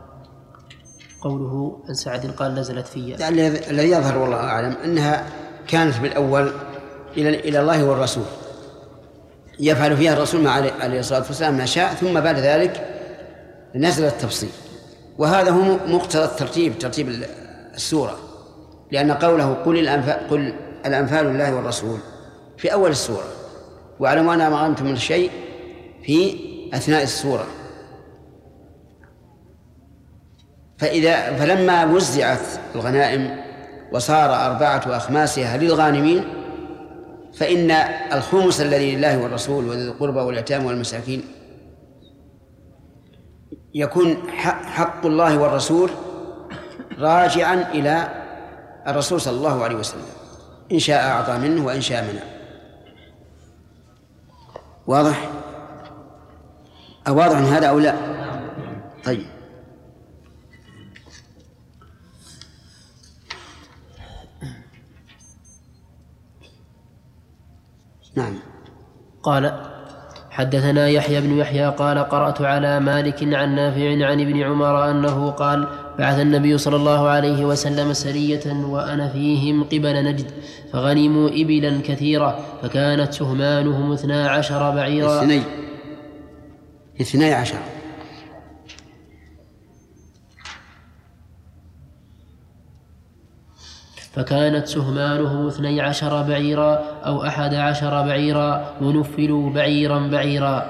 قوله عن سعد قال: نزلت في. الذي يظهر والله أعلم أنها كانت بالأول إلى إلى الله والرسول، يفعل فيها الرسول مع عليه الصلاة والسلام ما شاء، ثم بعد ذلك نزل التفصيل. وهذا هو مقتضى الترتيب، ترتيب السورة، لأن قوله قل الأنفال, قل الأنفال لله والرسول في أول السورة، واعلموا أن ما غنمتم من شيء في أثناء السورة. فإذا فلما وزعت الغنائم وصار أربعة أخماسها للغانمين، فإن الخمس الذي لله والرسول وذي القربى واليتامى والمساكين يكون حق الله والرسول راجعا إلى الرسول صلى الله عليه وسلم، إن شاء أعطى منه وإن شاء منع. واضح؟ أواضح هذا أو لا؟ طيب. نعم. قال: حدثنا يحيى بن يحيى قال: قرأت على مالك عن نافع عن ابن عمر أنه قال: بعث النبي صلى الله عليه وسلم سرية وأنا فيهم قبل نجد، فغنموا إبلا كثيرة، فكانت سهمانهم اثنا عشر بعيرا. اثني اثني عشر فكانت سهمانهم اثني عشر بعيرا أو أحد عشر بعيرا، ونفلوا بعيرا بعيرا.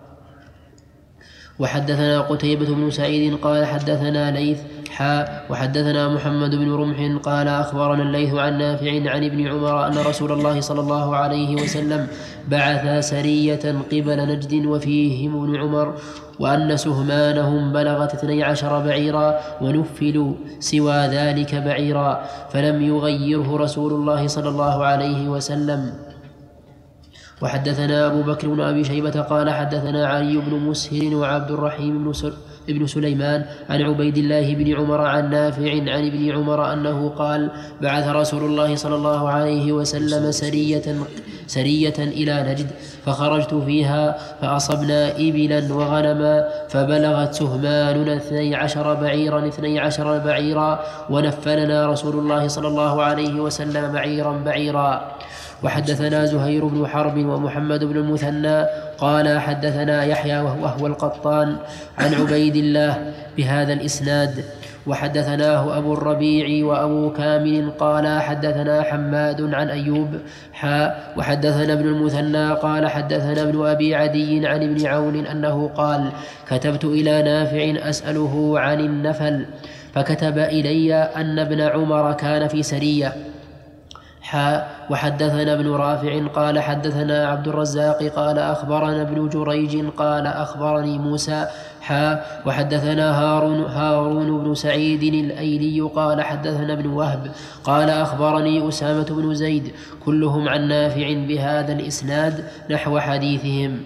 وحدثنا قتيبة بن سعيد قال: حدثنا ليث حاء وحدثنا محمد بن رمح قال: أخبرنا الليث عن نافع عن ابن عمر أن رسول الله صلى الله عليه وسلم بعث سرية قبل نجد وفيهم ابن عمر، وأن سهمانهم بلغت اثني عشر بعيرا، ونفلوا سوى ذلك بعيرا، فلم يغيره رسول الله صلى الله عليه وسلم. وحدثنا أبو بكر بن أبي شيبة قال: حدثنا علي بن مسهر وعبد الرحيم بن سل... ابن سليمان عن عبيد الله بن عمر عن نافع عن ابن عمر أنه قال: بعث رسول الله صلى الله عليه وسلم سرية, سرية إلى نجد، فخرجت فيها فأصبنا إبلا وغنما، فبلغت سهماننا اثني عشر بعيرا اثني عشر بعيرا، ونفلنا رسول الله صلى الله عليه وسلم بعيرا بعيرا. وحدثنا زهير بن حرب ومحمد بن المثنى قال: حدثنا يحيى وهو القطان عن عبيد الله بهذا الإسناد. وحدثناه أبو الربيع وأبو كامل قال: حدثنا حماد عن أيوب حاء وحدثنا ابن المثنى قال: حدثنا ابن أبي عدي عن ابن عون أنه قال: كتبت إلى نافع أسأله عن النفل، فكتب إلي أن ابن عمر كان في سرية حاء وحدثنا ابن رافع قال حدثنا عبد الرزاق قال أخبرنا ابن جريج قال أخبرني موسى حاء وحدثنا هارون, هارون بن سعيد الأيلي قال حدثنا ابن وهب قال أخبرني أسامة بن زيد كلهم عن نافع بهذا الإسناد نحو حديثهم.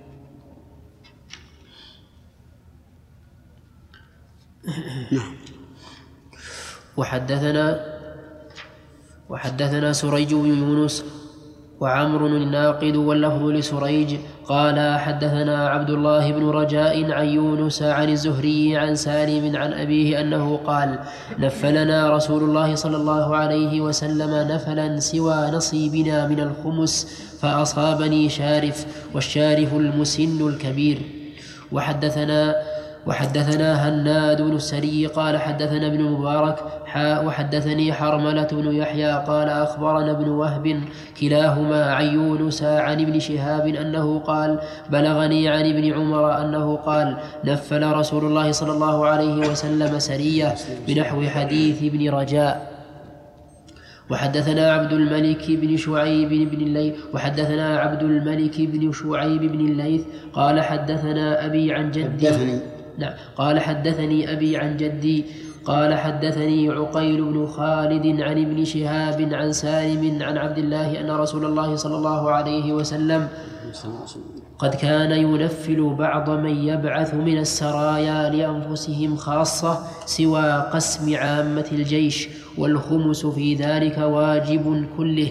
وحدثنا وحدثنا سريج بن يونس وعمر الناقد واللفظ لسريج قال حدثنا عبد الله بن رجاء عن يونس عن الزهري عن سالم عن أبيه أنه قال نفلنا رسول الله صلى الله عليه وسلم نفلا سوى نصيبنا من الخمس فأصابني شارف والشارف المسن الكبير. وحدثنا وحدثنا هناد بن السري قال حدثنا ابن مبارك حاء وحدثني حرملة بن يحيى قال أخبرنا ابن وهب كلاهما عن يونس عن ابن شهاب أنه قال بلغني عن ابن عمر أنه قال نفل رسول الله صلى الله عليه وسلم سرية بنحو حديث ابن رجاء. وحدثنا عبد الملك بن شعيب بن الليث وحدثنا عبد الملك بن شعيب بن الليث قال حدثنا أبي عن جدي نعم قال حدثني أبي عن جدي قال حدثني عقيل بن خالد عن ابن شهاب عن سالم عن عبد الله أن رسول الله صلى الله عليه وسلم قد كان ينفل بعض من يبعث من السرايا لأنفسهم خاصة سوى قسم عامة الجيش والخمس في ذلك واجب كله.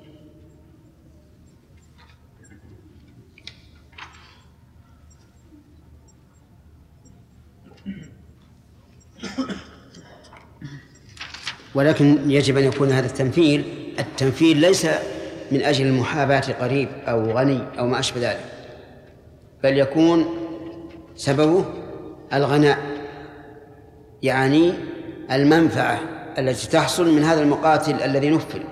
ولكن يجب أن يكون هذا التنفيل التنفيل ليس من أجل المحاباة قريب أو غني أو ما أشبه ذلك، بل يكون سببه الغناء، يعني المنفعة التي تحصل من هذا المقاتل الذي نفل.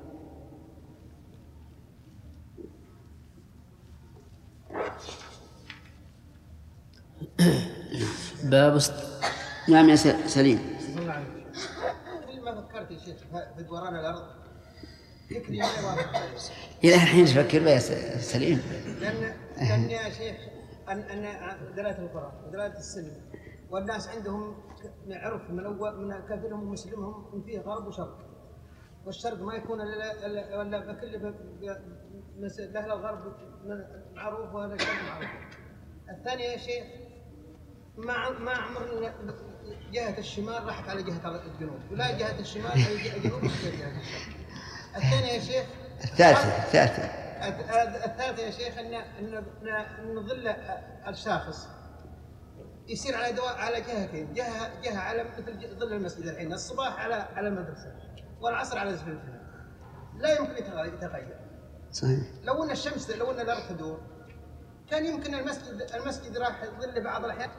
باب است... نعم يا سليم. كل ما فكرت يا شيخ في دوران الأرض فكري ما يوافق. إلى الحين تفكر بها يا سليم. لأن لأن يا شيخ أن أن دلالة القرآن ودلالة السنة والناس عندهم عرف من أول من كافرهم ومسلمهم إن فيه غرب وشرق، والشرق ما يكون إلا ولا بكل أهل الغرب معروف وهذا الشرق معروف. الثانية يا شيخ ما ما عمر جهة الشمال راحت على جهة الجنوب، ولا جهة الشمال على الجنوب راحت على جهة الشمال. الثانية يا شيخ الثالثة الثالثة الثالثة يا شيخ أن أن ظل الشاخص يصير على دواء على جهتين، جهة جهة على مثل ظل المسجد الحين، الصباح على على المدرسة والعصر على زفل الفنان، لا يمكن يتغير. صحيح. لو أن الشمس لو أن الأرض تدور كان يمكن المسجد المسجد راح يظل بعض الأحيان.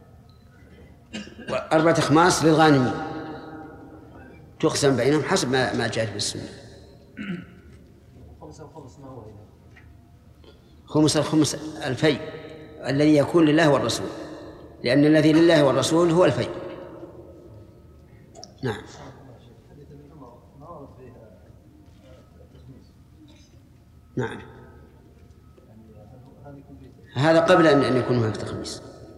أربعة أخماس للغانمين تقسم بينهم حسب ما ما جاء في السنة. خمس الخمس ما هو؟ خمس الخمس الفيء الذي يكون لله والرسول، لأن الذي لله والرسول هو الفيء. نعم. نعم. هذا قبل أن يكون هناك تخميس.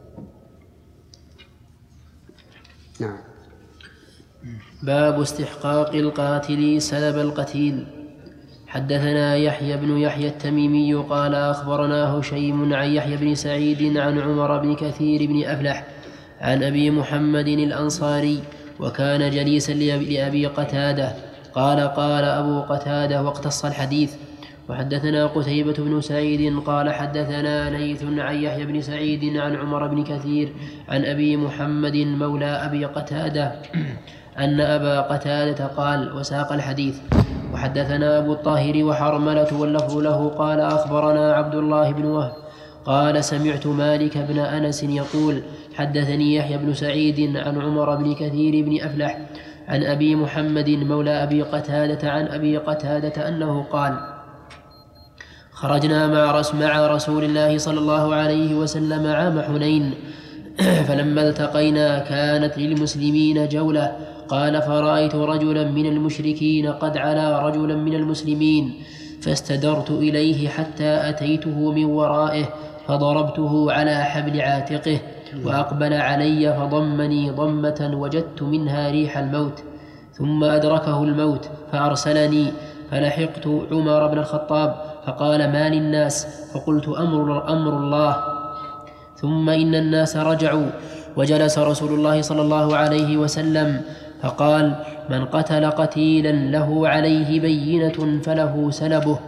نعم. باب استحقاق القاتل سلب القتيل. حدثنا يحيى بن يحيى التميمي قال أخبرنا هشيم عن يحيى بن سعيد عن عمر بن كثير بن أفلح عن أبي محمد الأنصاري وكان جليسا لأبي قتادة قال قال أبو قتادة واقتص الحديث. وحدثنا قتيبة بن سعيد قال حدثنا ليث عن يحيى بن سعيد عن عمر بن كثير عن أبي محمد مولى أبي قتادة أن أبا قتادة قال وساق الحديث. وحدثنا أبو الطاهر وحرملة واللفظ له قال أخبرنا عبد الله بن وهب قال سمعت مالك بن أنس يقول حدثني يحيى بن سعيد عن عمر بن كثير بن أفلح عن أبي محمد مولى أبي قتادة عن أبي قتادة أنه قال خرجنا مع رسول الله صلى الله عليه وسلم عام حنين فلما التقينا كانت للمسلمين جولة. قال فرأيت رجلا من المشركين قد علا رجلا من المسلمين فاستدرت إليه حتى أتيته من ورائه فضربته على حبل عاتقه وأقبل علي فضمني ضمة وجدت منها ريح الموت، ثم أدركه الموت فأرسلني فلحقت عمر بن الخطاب فقال ما للناس؟ فقلت أمر, أمر الله. ثم إن الناس رجعوا وجلس رسول الله صلى الله عليه وسلم فقال من قتل قتيلا له عليه بينة فله سلبه.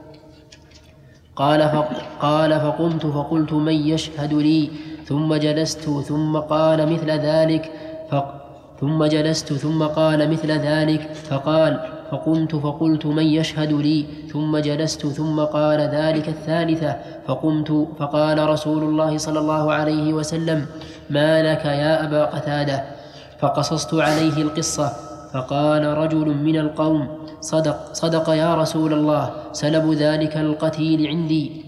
قال, قال فقمت فقلت من يشهد لي؟ ثم جلست ثم قال مثل ذلك ثم جلست ثم قال مثل ذلك فقال فقمت فقلت من يشهد لي؟ ثم جلست ثم قال ذلك الثالثة فقمت فقال رسول الله صلى الله عليه وسلم ما لك يا أبا قتادة؟ فقصصت عليه القصة فقال رجل من القوم صدق, صدق يا رسول الله سلب ذلك القتيل عندي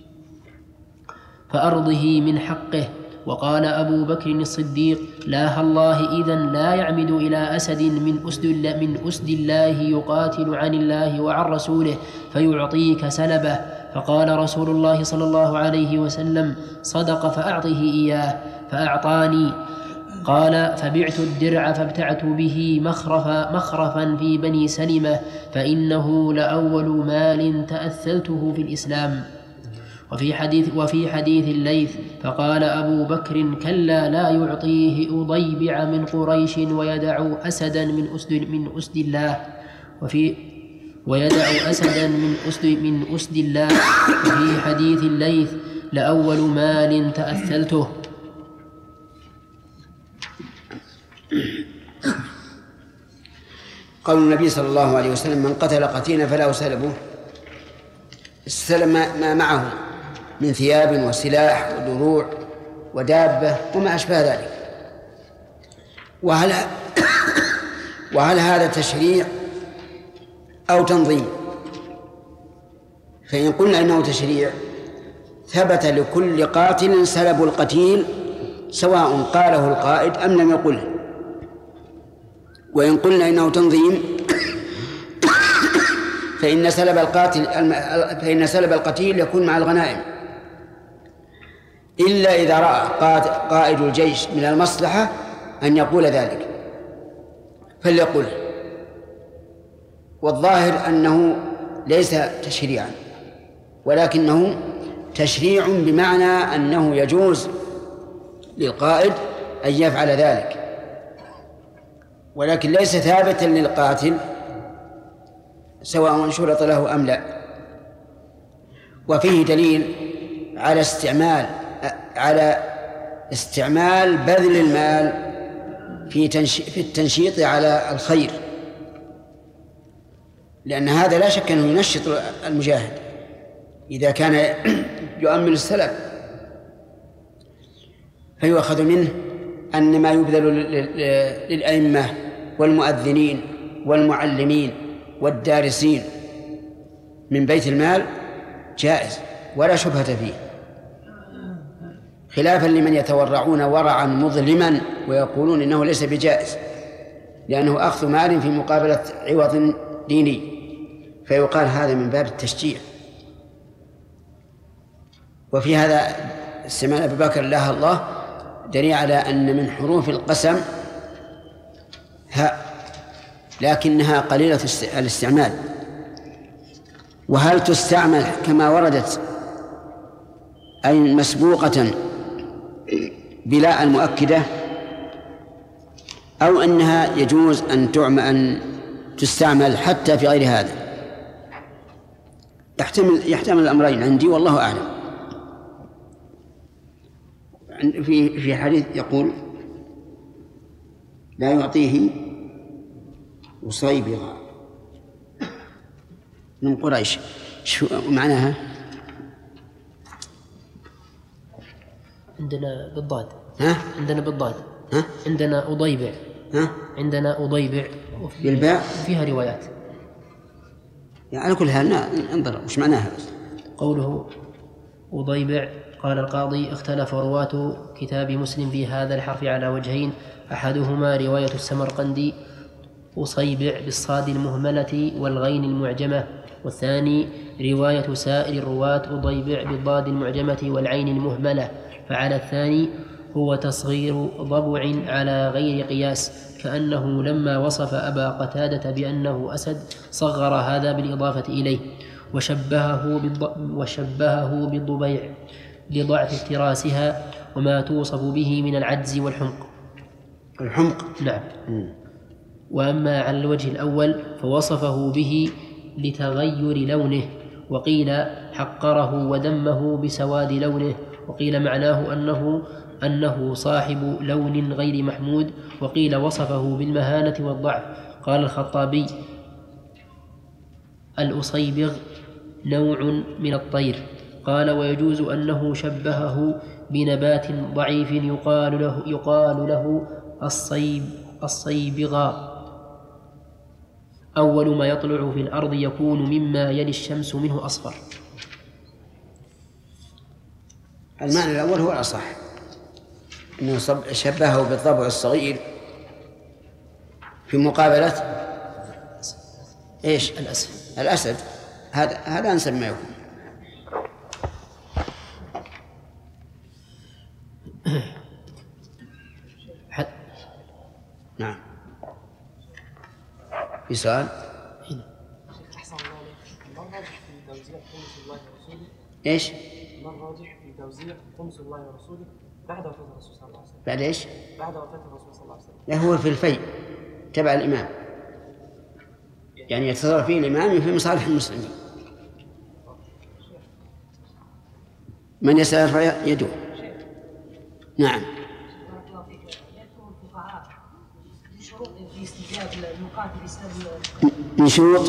فأرضه من حقه. وقال أبو بكر الصديق لا الله إذن لا يعمد إلى أسد من أسد, من أسد الله يقاتل عن الله وعن رسوله فيعطيك سلبه. فقال رسول الله صلى الله عليه وسلم صدق فأعطه إياه فأعطاني. قال فبعت الدرع فابتعت به مخرفا, مخرفا في بني سلمة فإنه لأول مال تأثلته في الإسلام. وفي حديث, وفي حديث الليث فقال أبو بكر كلا لا يعطيه أضيبع من قريش ويدع أسدا من أسد, من أسد الله وفي ويدع أسدا من أسد, من أسد الله. وفي حديث الليث لأول مال تأثلته. قول النبي صلى الله عليه وسلم من قتل قتيلا فله سلبه، السلب ما معه من ثياب وسلاح ودروع ودابة وما أشبه ذلك. وهل وهل هذا تشريع أو تنظيم؟ فإن قلنا إنه تشريع ثبت لكل قاتل سلب القتيل سواء قاله القائد أم لم يقله. وإن قلنا إنه تنظيم فإن سلب القاتل فإن سلب القتيل يكون مع الغنائم، إلا إذا رأى قائد الجيش من المصلحة أن يقول ذلك فليقل. والظاهر أنه ليس تشريعا ولكنه تشريع بمعنى أنه يجوز للقائد أن يفعل ذلك، ولكن ليس ثابتا للقاتل سواء شرط له أم لا. وفيه دليل على استعمال على استعمال بذل المال في في التنشيط على الخير، لأن هذا لا شك أنه ينشط المجاهد إذا كان يؤمن السلف، فيؤخذ منه أن ما يبذل للأئمة والمؤذنين والمعلمين والدارسين من بيت المال جائز ولا شبهة فيه، خلافا لمن يتورعون ورعا مظلما ويقولون إنه ليس بجائز لأنه أخذ مال في مقابلة عوض ديني، فيقال هذا من باب التشجيع. وفي هذا استعمال أبي بكر الله الله دليل على أن من حروف القسم هاء لكنها قليلة الاستعمال. وهل تستعمل كما وردت أي مسبوقة بلا المؤكدة، أو أنها يجوز أن تعمل أن تستعمل حتى في غير هذا؟ يحتمل يحتمل الأمرين عندي والله أعلم. في في حديث يقول لا يعطيه وصيبغا من قريش، شو معناها؟ عندنا بالضاد. ها؟ عندنا بالضاد. ها؟ عندنا أضيبع. ها؟ عندنا أضيبع بالباء فيها روايات. يعني على كل حال انظر وش معناها. قوله أضيبع قال القاضي: اختلف رواة كتاب مسلم في هذا الحرف على وجهين، أحدهما رواية السمرقندي أصيبع بالصاد المهملة والغين المعجمة، والثاني رواية سائر الرواة أضيبع بالضاد المعجمة والعين المهملة. فعلى الثاني هو تصغير ضبع على غير قياس، كأنه لما وصف أبا قتادة بأنه أسد صغر هذا بالإضافة إليه، وشبهه, وشبهه بالضبيع لضعف افتراسها وما توصف به من العجز والحمق. الحمق نعم. وأما على الوجه الأول فوصفه به لتغير لونه، وقيل حقره وذمه بسواد لونه، وقيل معناه أنه أنه صاحب لون غير محمود، وقيل وصفه بالمهانة والضعف. قال الخطابي: الأصيبغ نوع من الطير. قال: ويجوز أنه شبهه بنبات ضعيف يقال له, يقال له الصيب الصيبغاء، أول ما يطلع في الأرض يكون مما يلي الشمس منه أصفر. المعنى الأول هو الأصح، أنه شبهه بالضبع الصغير في مقابلة إيش؟ الأسد. الأسد هذا هذا أنسب ما يكون. نعم. في سؤال؟ أحسن الله عليك، ما الراجح في توزيع خمس الله ورسوله؟ إيش؟ ما الراجح في توزيع خمس الله ورسوله بعد وفاة الرسول صلى الله عليه وسلم؟ بعد إيش؟ بعد وفاة الرسول صلى الله عليه وسلم. لا، هو في الفيء تبع الإمام، يعني يتصرف فيه الإمام في مصالح المسلمين. من يسأل يرفع يده. نعم. بارك الله فيك. يذكر الفقهاء من شروط في استجاب المقاتل سبب من شروط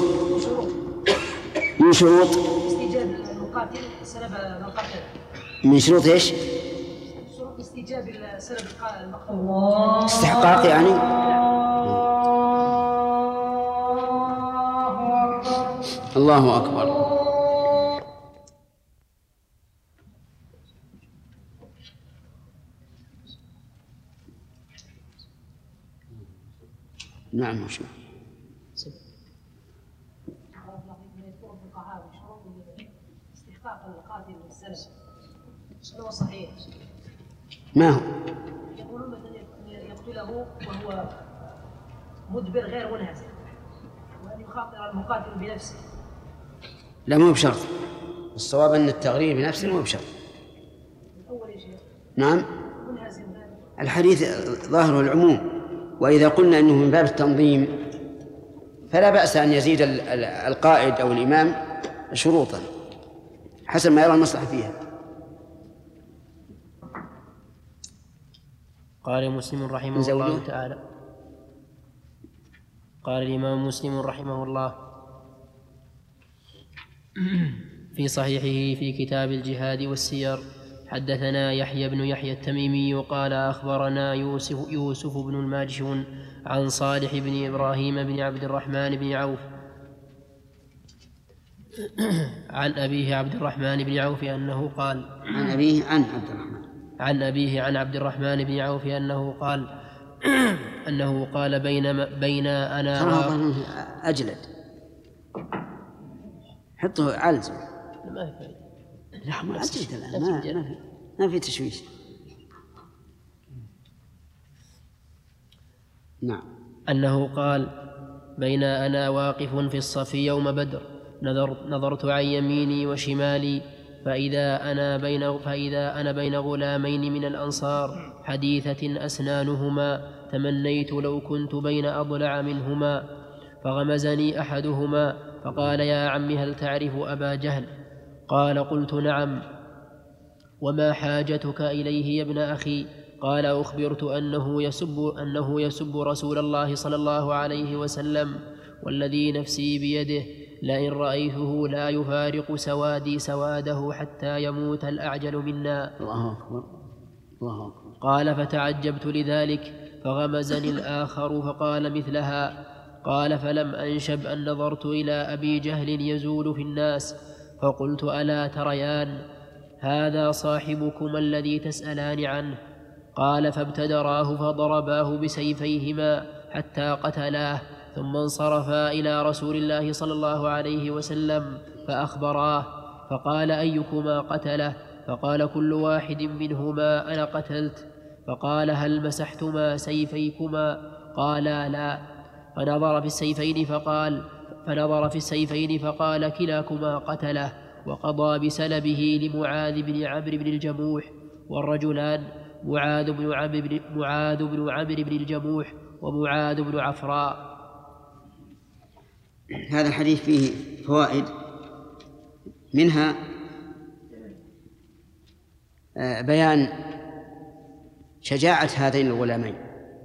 من شروط استجاب المقاتل سبب القتل. من شروط ايش؟ شروط استجاب سبب المقتول. استحقاق يعني. الله أكبر. نعم. وشو استحقاق القاتل والسلب هو صحيح؟ ما هو؟ يقولون مثلا يقتله وهو مدبر غير منهزم، وأن يخاطر المقاتل بنفسه. لا، مو بشرط. الصواب أن التغرير بنفسه مو بشرط. الأول يا شيخ. نعم. منهزم. الحديث ظاهره العموم، وإذا قلنا أنه من باب التنظيم فلا بأس أن يزيد القائد أو الإمام شروطا حسب ما يرى المصلحة فيها. قال مسلم رحمه الله تعالى قال الإمام مسلم رحمه الله في صحيحه في كتاب الجهاد والسير: حدثنا يحيى بن يحيى التميمي قال أخبرنا يوسف, يوسف بن الماجشون عن صالح بن إبراهيم بن عبد الرحمن بن عوف عن أبيه عبد الرحمن بن عوف أنه قال عن أبيه عن عبد الرحمن عن أبيه عن عبد الرحمن بن عوف أنه قال أنه قال بين بين أنا أجلد حطه علز ما في فائدة. لا، ما أجلد الآن، ما, ما في ما في تشويش. نعم. أنه قال بين أنا واقف في الصف يوم بدر نظرت, نظرت عن يميني وشمالي فإذا أنا بين فإذا أنا بين غلامين من الأنصار حديثة أسنانهما تمنيت لو كنت بين أضلع منهما، فغمزني أحدهما فقال: يا عم هل تعرف أبا جهل؟ قال: قلت: نعم. وما حاجتك إليه يا ابن أخي؟ قال: أخبرت أنه يسب, أنه يسب رسول الله صلى الله عليه وسلم، والذي نفسي بيده لئن رأيته لا يفارق سوادي سواده حتى يموت الأعجل منا. الله أكبر. الله أكبر. قال: فتعجبت لذلك فغمزني الآخر فقال مثلها. قال: فلم أنشب أن نظرت إلى أبي جهل يزول في الناس فقلت: ألا تريان هذا صاحبكما الذي تسألان عنه. قال فابتدراه فضرباه بسيفيهما حتى قتلاه، ثم انصرفا إلى رسول الله صلى الله عليه وسلم فأخبراه، فقال أيكما قتله؟ فقال كل واحد منهما أنا قتلت. فقال هل مسحتما سيفيكما؟ قالا لا. فنظر في السيفين فقال فنظر في السيفين فقال كلاكما قتله، وقضى بسلبه لمعاذ بن عمرو بن الجموح. والرجلان معاذ بن عمرو بن, معاذ بن, عمرو بن الجموح ومعاذ بن عفراء. هذا الحديث فيه فوائد، منها بيان شجاعة هذين الغلامين،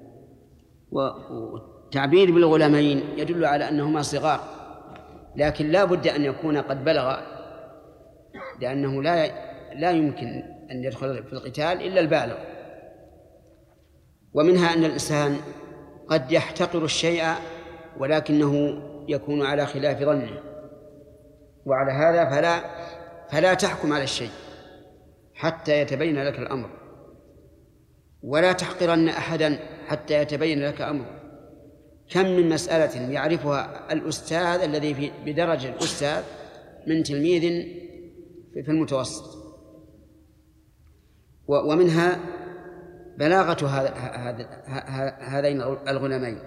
والتعبير بالغلامين يدل على أنهما صغار، لكن لا بد أن يكون قد بلغ، لأنه لا لا يمكن أن يدخل في القتال إلا البالغ. ومنها أن الإنسان قد يحتقر الشيء ولكنه يكون على خلاف ظنه، وعلى هذا فلا فلا تحكم على الشيء حتى يتبين لك الأمر، ولا تحقرن أحدا حتى يتبين لك أمره. كم من مسألة يعرفها الأستاذ الذي بدرجة الأستاذ من تلميذ في المتوسط. ومنها بلاغة هذين الغلامين.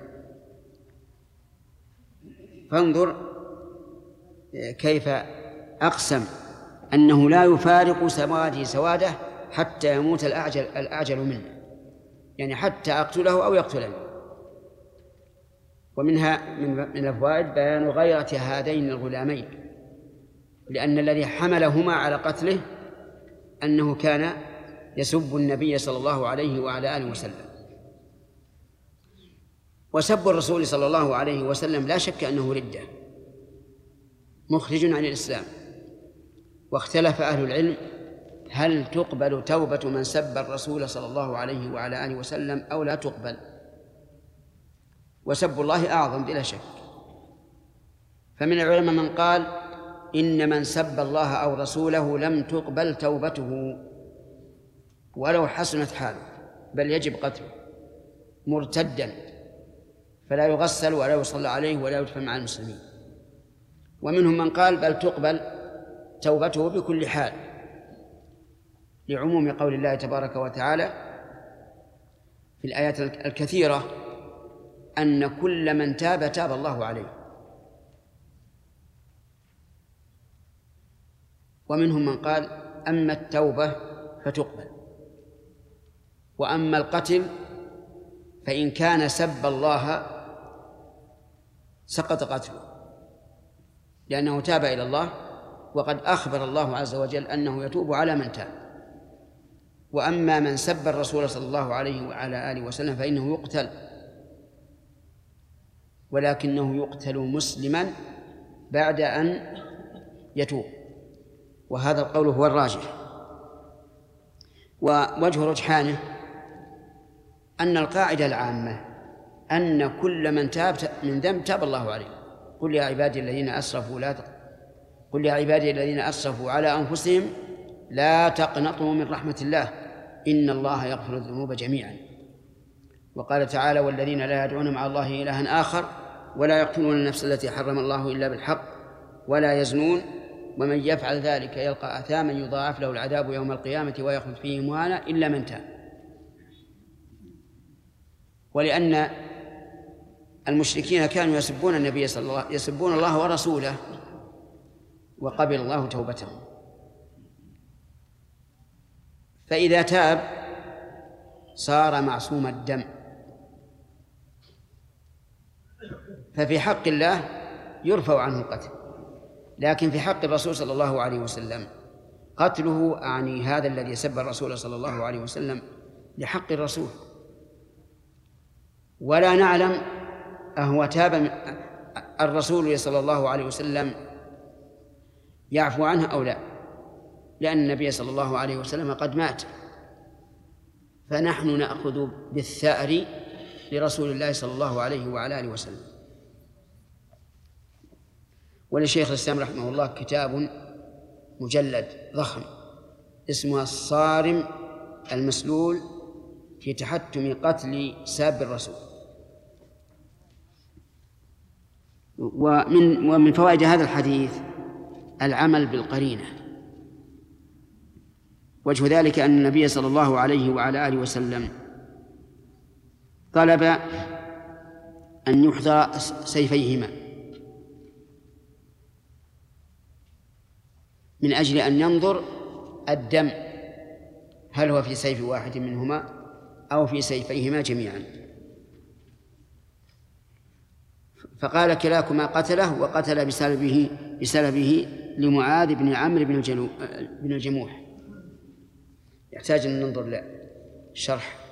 فانظر كيف أقسم أنه لا يفارق سواده سواده حتى يموت الأعجل, الأعجل منه، يعني حتى أقتله أو يقتلني. ومنها من الفوائد بيان غيرة هذين الغلامين، لأن الذي حملهما على قتله أنه كان يسب النبي صلى الله عليه وعلى آله وسلم. وسب الرسول صلى الله عليه وسلم لا شك أنه ردة مخرج عن الإسلام. واختلف أهل العلم هل تقبل توبة من سب الرسول صلى الله عليه وعلى آله وسلم أو لا تقبل. وسب الله أعظم بلا شك، فمن العلماء من قال إن من سب الله أو رسوله لم تقبل توبته ولو حسنت حاله، بل يجب قتله مرتدا، فلا يغسل ولا يصلى عليه ولا يدفن مع المسلمين. ومنهم من قال بل تقبل توبته بكل حال، لعموم قول الله تبارك وتعالى في الآيات الكثيرة أن كل من تاب تاب الله عليه. ومنهم من قال أما التوبة فتقبل، وأما القتل فإن كان سب الله سقط قتله، لأنه تاب إلى الله، وقد أخبر الله عز وجل أنه يتوب على من تاب. وأما من سب الرسول صلى الله عليه وعلى آله وسلم فإنه يقتل، ولكنه يقتل مسلما بعد أن يتوب، وهذا القول هو الراجح. ووجه رجحانه أن القاعدة العامة أن كل من تاب من ذنب تاب الله عليه. قل يا عبادي الذين أسرفوا لا ت... قل يا عبادي الذين أسرفوا على أنفسهم لا تقنطوا من رحمة الله إن الله يغفر الذنوب جميعا. وقال تعالى والذين لا يدعون مع الله إلها آخر ولا يقتلون النفس التي حرم الله إلا بالحق ولا يزنون ومن يفعل ذلك يلقى أثاما يضاعف له العذاب يوم القيامة ويخلد فيه مهانا إلا من تاب. ولأن المشركين كانوا يسبون النبي صلى الله عليه وسلم، يسبون الله ورسوله، وقبل الله توبتهم. فإذا تاب صار معصوم الدم، ففي حق الله يرفع عنه القتل، لكن في حق الرسول صلى الله عليه وسلم قتله أعني هذا الذي سب الرسول صلى الله عليه وسلم لحق الرسول، ولا نعلم أهو تاب الرسول صلى الله عليه وسلم يعفو عنه أو لا، لأن النبي صلى الله عليه وسلم قد مات، فنحن نأخذ بالثأر لرسول الله صلى الله عليه وعلى آله وسلم. ولشيخ الإسلام رحمه الله كتاب مجلد ضخم اسمها الصارم المسلول في تحتم قتل ساب الرسول. ومن ومن فوائد هذا الحديث العمل بالقرينة. وجه ذلك أن النبي صلى الله عليه وعلى آله وسلم طلب أن يحضر سيفيهما من أجل أن ينظر الدم هل هو في سيف واحد منهما أو في سيفيهما جميعا. فقال كلاكما قتله وقتل بسلبه بسلبه لمعاذ بن عمرو بن الجموح. يحتاج أن ننظر له شرح.